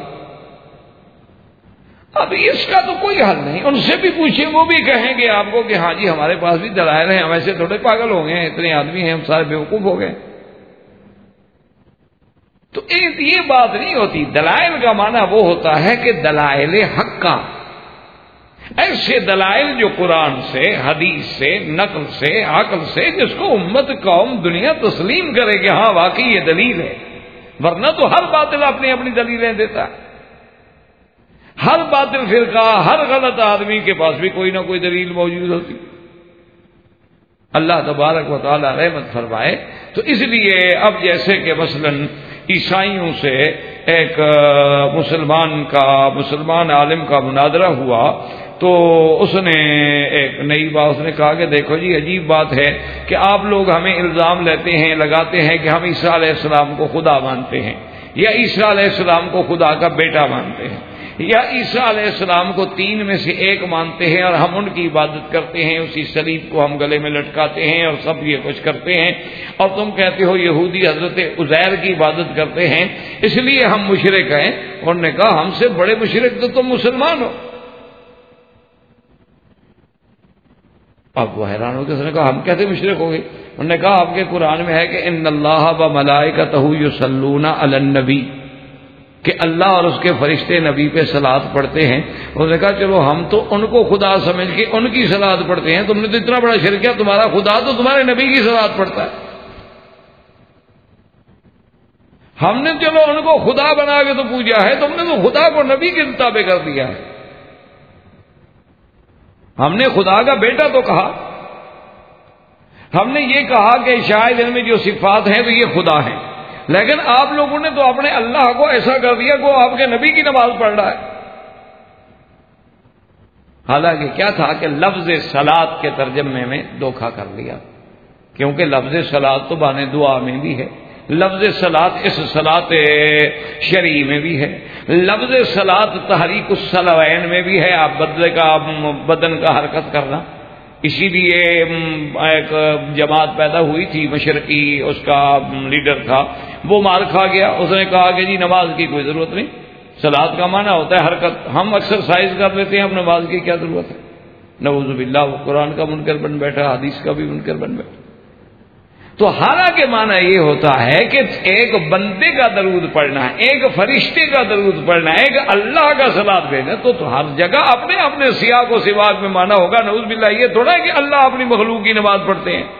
S2: اب اس کا تو کوئی حل نہیں، ان سے بھی پوچھیں، وہ بھی کہیں گے آپ کو کہ ہاں جی ہمارے پاس بھی دلائل ہیں، ہم ایسے تھوڑے پاگل ہو گئے ہیں، اتنے آدمی ہیں، ہم سارے بیوقوف ہو گئے۔ تو یہ بات نہیں ہوتی۔ دلائل کا معنی وہ ہوتا ہے کہ دلائل حق کا، ایسے دلائل جو قرآن سے، حدیث سے، نقل سے، عقل سے، جس کو امت، قوم، دنیا تسلیم کرے کہ ہاں واقعی یہ دلیل ہے، ورنہ تو ہر باطل اپنی اپنی دلیلیں دیتا ہے، ہر باطل فرقہ، ہر غلط آدمی کے پاس بھی کوئی نہ کوئی دلیل موجود ہوتی۔ اللہ تبارک و تعالی رحمت فرمائے۔ تو اس لیے اب جیسے کہ مثلا عیسائیوں سے ایک مسلمان عالم کا مناظرہ ہوا، تو اس نے ایک نئی بات اس نے کہا کہ دیکھو جی عجیب بات ہے کہ آپ لوگ ہمیں الزام لیتے ہیں، لگاتے ہیں کہ ہم عیسیٰ علیہ السلام کو خدا مانتے ہیں یا عیسیٰ علیہ السلام کو خدا کا بیٹا مانتے ہیں، یا عیسیٰ علیہ السلام کو تین میں سے ایک مانتے ہیں اور ہم ان کی عبادت کرتے ہیں، اسی صلیب کو ہم گلے میں لٹکاتے ہیں اور سب یہ کچھ کرتے ہیں، اور تم کہتے ہو یہودی حضرت عزیر کی عبادت کرتے ہیں اس لیے ہم مشرک ہیں۔ انہوں نے کہا ہم سے بڑے مشرک تو تم مسلمان ہو۔ اب وہ حیران ہو کے اس نے کہا ہم کیسے مشرک ہو گئے؟ انہوں نے کہا آپ کے قرآن میں ہے کہ ان اللہ و ملائکتہ یصلون علی النبی، کہ اللہ اور اس کے فرشتے نبی پہ صلاۃ پڑھتے ہیں۔ انہوں نے کہا چلو ہم تو ان کو خدا سمجھ کے ان کی صلاۃ پڑھتے ہیں، تم نے تو اتنا بڑا شرک کیا، تمہارا خدا تو تمہارے نبی کی صلاۃ پڑھتا ہے۔ ہم نے چلو ان کو خدا بنا کے تو پوجا ہے، تم نے تو خدا کو نبی کے تابع کر دیا ہے۔ ہم نے خدا کا بیٹا تو کہا، ہم نے یہ کہا کہ شاید ان میں جو صفات ہیں تو یہ خدا ہیں، لیکن آپ لوگوں نے تو اپنے اللہ کو ایسا کر دیا کہ وہ آپ کے نبی کی نماز پڑھ رہا ہے۔ حالانکہ کیا تھا کہ لفظ صلاۃ کے ترجمے میں دھوکہ کر لیا، کیونکہ لفظ صلاۃ تو بانے دعا میں بھی ہے، لفظ صلاۃ اس صلاۃ شرعی میں بھی ہے، لفظ صلاۃ تحریک الصلوین میں بھی ہے، آپ بدن کا حرکت کرنا۔ اسی لیے ایک جماعت پیدا ہوئی تھی مشرقی، اس کا لیڈر تھا، وہ مار کھا گیا۔ اس نے کہا کہ جی نماز کی کوئی ضرورت نہیں، صلاۃ کا معنی ہوتا ہے حرکت، ہم ایکسرسائز کر لیتے ہیں، اب نماز کی کیا ضرورت ہے؟ نعوذ باللہ، وہ قرآن کا منکر بن بیٹھا، حدیث کا بھی منکر بن بیٹھا۔ تو حالانکہ معنی یہ ہوتا ہے کہ ایک بندے کا درود پڑھنا ہے، ایک فرشتے کا درود پڑھنا ہے، ایک اللہ کا صلاۃ بھیجنا، تو ہر جگہ اپنے اپنے سیاق و سباق میں معنی ہوگا۔ نعوذ باللہ، یہ تھوڑا ہے کہ اللہ اپنی مخلوق کی نماز پڑھتے ہیں،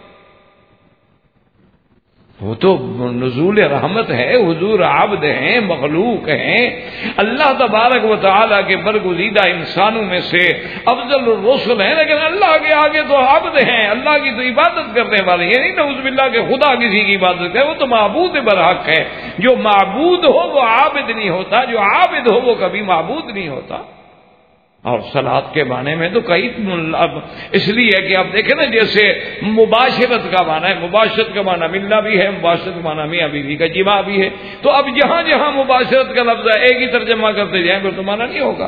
S2: وہ تو نزول رحمت ہے، حضور عبد ہیں، مخلوق ہیں، اللہ تبارک و تعالیٰ کے برگزیدہ انسانوں میں سے افضل الرسل ہیں، لیکن اللہ کے آگے تو عبد ہیں، اللہ کی تو عبادت کرنے والے، یہ نہیں نعوذ باللہ کہ خدا کسی کی عبادت کرے، وہ تو معبود برحق ہے۔ جو معبود ہو وہ عابد نہیں ہوتا، جو عابد ہو وہ کبھی معبود نہیں ہوتا۔ اور صلاۃ کے معنی میں تو کئی، اس لیے کہ آپ دیکھیں نا، جیسے مباشرت کا معنی ہے، مباشرت کا معنی ملنا بھی ہے، مباشرت کا معنی میاں بیوی کا جماع بھی ہے، تو اب جہاں جہاں مباشرت کا لفظ ہے ایک ہی ترجمہ کرتے جائیں پھر تو معنی نہیں ہوگا۔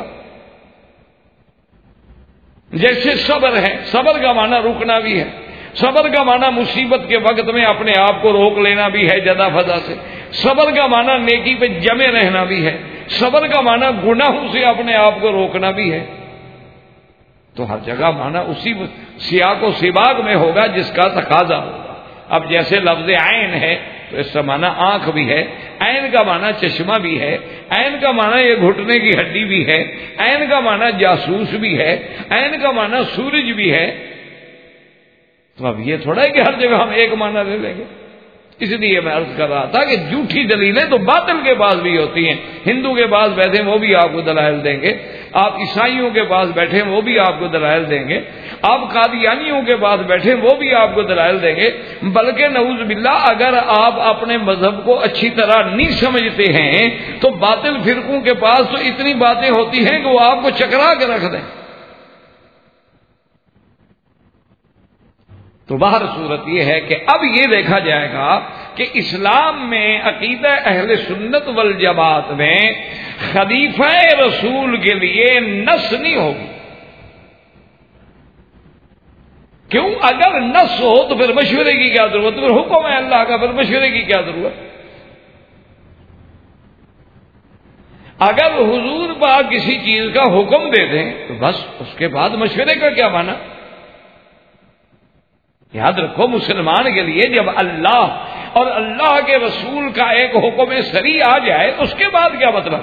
S2: جیسے صبر ہے، صبر کا معنی رکنا بھی ہے، صبر کا معنی مصیبت کے وقت میں اپنے آپ کو روک لینا بھی ہے جدا فضا سے، صبر کا معنی نیکی پہ جمے رہنا بھی ہے، صبر کا معنی گناہوں سے اپنے آپ کو روکنا بھی ہے۔ تو ہر جگہ معنی اسی سیاق و سباق میں ہوگا جس کا تقاضا ہوگا۔ اب جیسے لفظ عین ہے تو اس کا معنی آنکھ بھی ہے، عین کا معنی چشمہ بھی ہے، عین کا معنی یہ گھٹنے کی ہڈی بھی ہے، عین کا معنی جاسوس بھی ہے، عین کا معنی سورج بھی ہے۔ تو اب یہ تھوڑا ہے کہ ہر جگہ ہم ایک معنی لے لیں گے۔ اس لیے میں عرض کر رہا تھا کہ جھوٹی دلیلیں تو باطل کے پاس بھی ہوتی ہیں، ہندو کے پاس بیٹھے وہ بھی آپ کو دلائل دیں گے، آپ عیسائیوں کے پاس بیٹھے وہ بھی آپ کو دلائل دیں گے، آپ قادیانیوں کے پاس بیٹھے وہ بھی آپ کو دلائل دیں گے، بلکہ نعوذ باللہ اگر آپ اپنے مذہب کو اچھی طرح نہیں سمجھتے ہیں تو باطل فرقوں کے پاس تو اتنی باتیں ہوتی ہیں کہ وہ آپ کو چکرا کے رکھ دیں۔ تو باہر صورت یہ ہے کہ اب یہ دیکھا جائے گا کہ اسلام میں عقیدہ اہل سنت والجماعت میں خلیفہ رسول کے لیے نص نہیں ہوگی۔ کیوں؟ اگر نص ہو تو پھر مشورے کی کیا ضرورت، پھر حکم ہے اللہ کا، پھر مشورے کی کیا ضرورت؟ اگر حضور پاک کسی چیز کا حکم دے دیں تو بس اس کے بعد مشورے کا کیا معنی؟ یاد رکھو، مسلمان کے لیے جب اللہ اور اللہ کے رسول کا ایک حکم سری آ جائے اس کے بعد کیا مطلب؟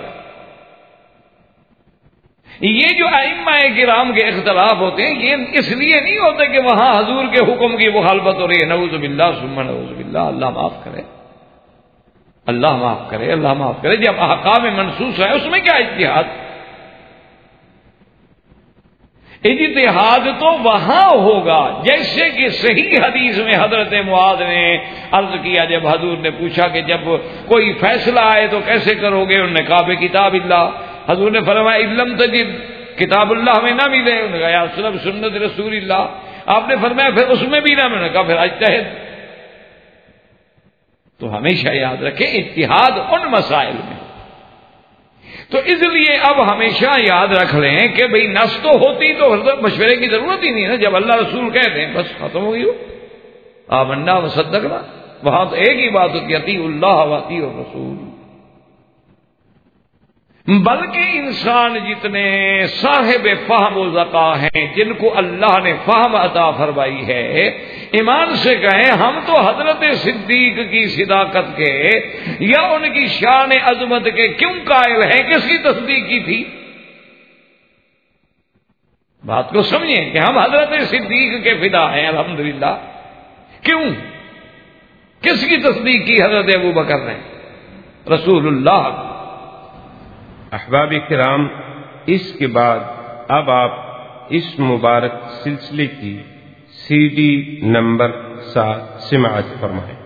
S2: یہ جو ائمہ کرام کے اختلاف ہوتے ہیں یہ اس لیے نہیں ہوتے کہ وہاں حضور کے حکم کی مخالفت ہو رہی ہے، نعوذ باللہ ثم نعوذ باللہ، اللہ معاف کرے، اللہ معاف کرے، اللہ معاف کرے۔ جب احکام منسوخ ہے اس میں کیا اجتہاد؟ اجتہاد تو وہاں ہوگا جیسے کہ صحیح حدیث میں حضرت معاذ نے عرض کیا، جب حضور نے پوچھا کہ جب کوئی فیصلہ آئے تو کیسے کرو گے؟ انہوں نے کہا بکتاب اللہ۔ حضور نے فرمایا علم تجد، کتاب اللہ میں نہ ملے، انہوں نے کہا یا صرف سنت رسول اللہ۔ آپ نے فرمایا پھر اس میں بھی نہ ملے، کہا پھر اجتہد۔ تو ہمیشہ یاد رکھیں اجتہاد ان مسائل میں تو اس لیے اب ہمیشہ یاد رکھ لیں کہ بھئی نس تو ہوتی تو حضرت مشورے کی ضرورت ہی نہیں ہے. جب اللہ رسول کہتے ہیں بس ختم ہو گئی. آمنا و صدقنا. وہاں تو ایک ہی بات ہوتی ہے اطیعوا اللہ و اطیعوا الرسول. بلکہ انسان جتنے صاحب فہم و ذکا ہیں جن کو اللہ نے فہم عطا فرمائی ہے، ایمان سے کہیں ہم تو حضرت صدیق کی صداقت کے یا ان کی شان عظمت کے کیوں قائل ہیں؟ کس کی تصدیق کی تھی؟ بات کو سمجھیں کہ ہم حضرت صدیق کے فدا ہیں الحمدللہ. کیوں؟ کس کی تصدیق کی حضرت ابوبکر نے؟ رسول اللہ.
S1: احباب کرام، اس کے بعد اب آپ اس مبارک سلسلے کی CD نمبر 7 سماعت فرمائیں.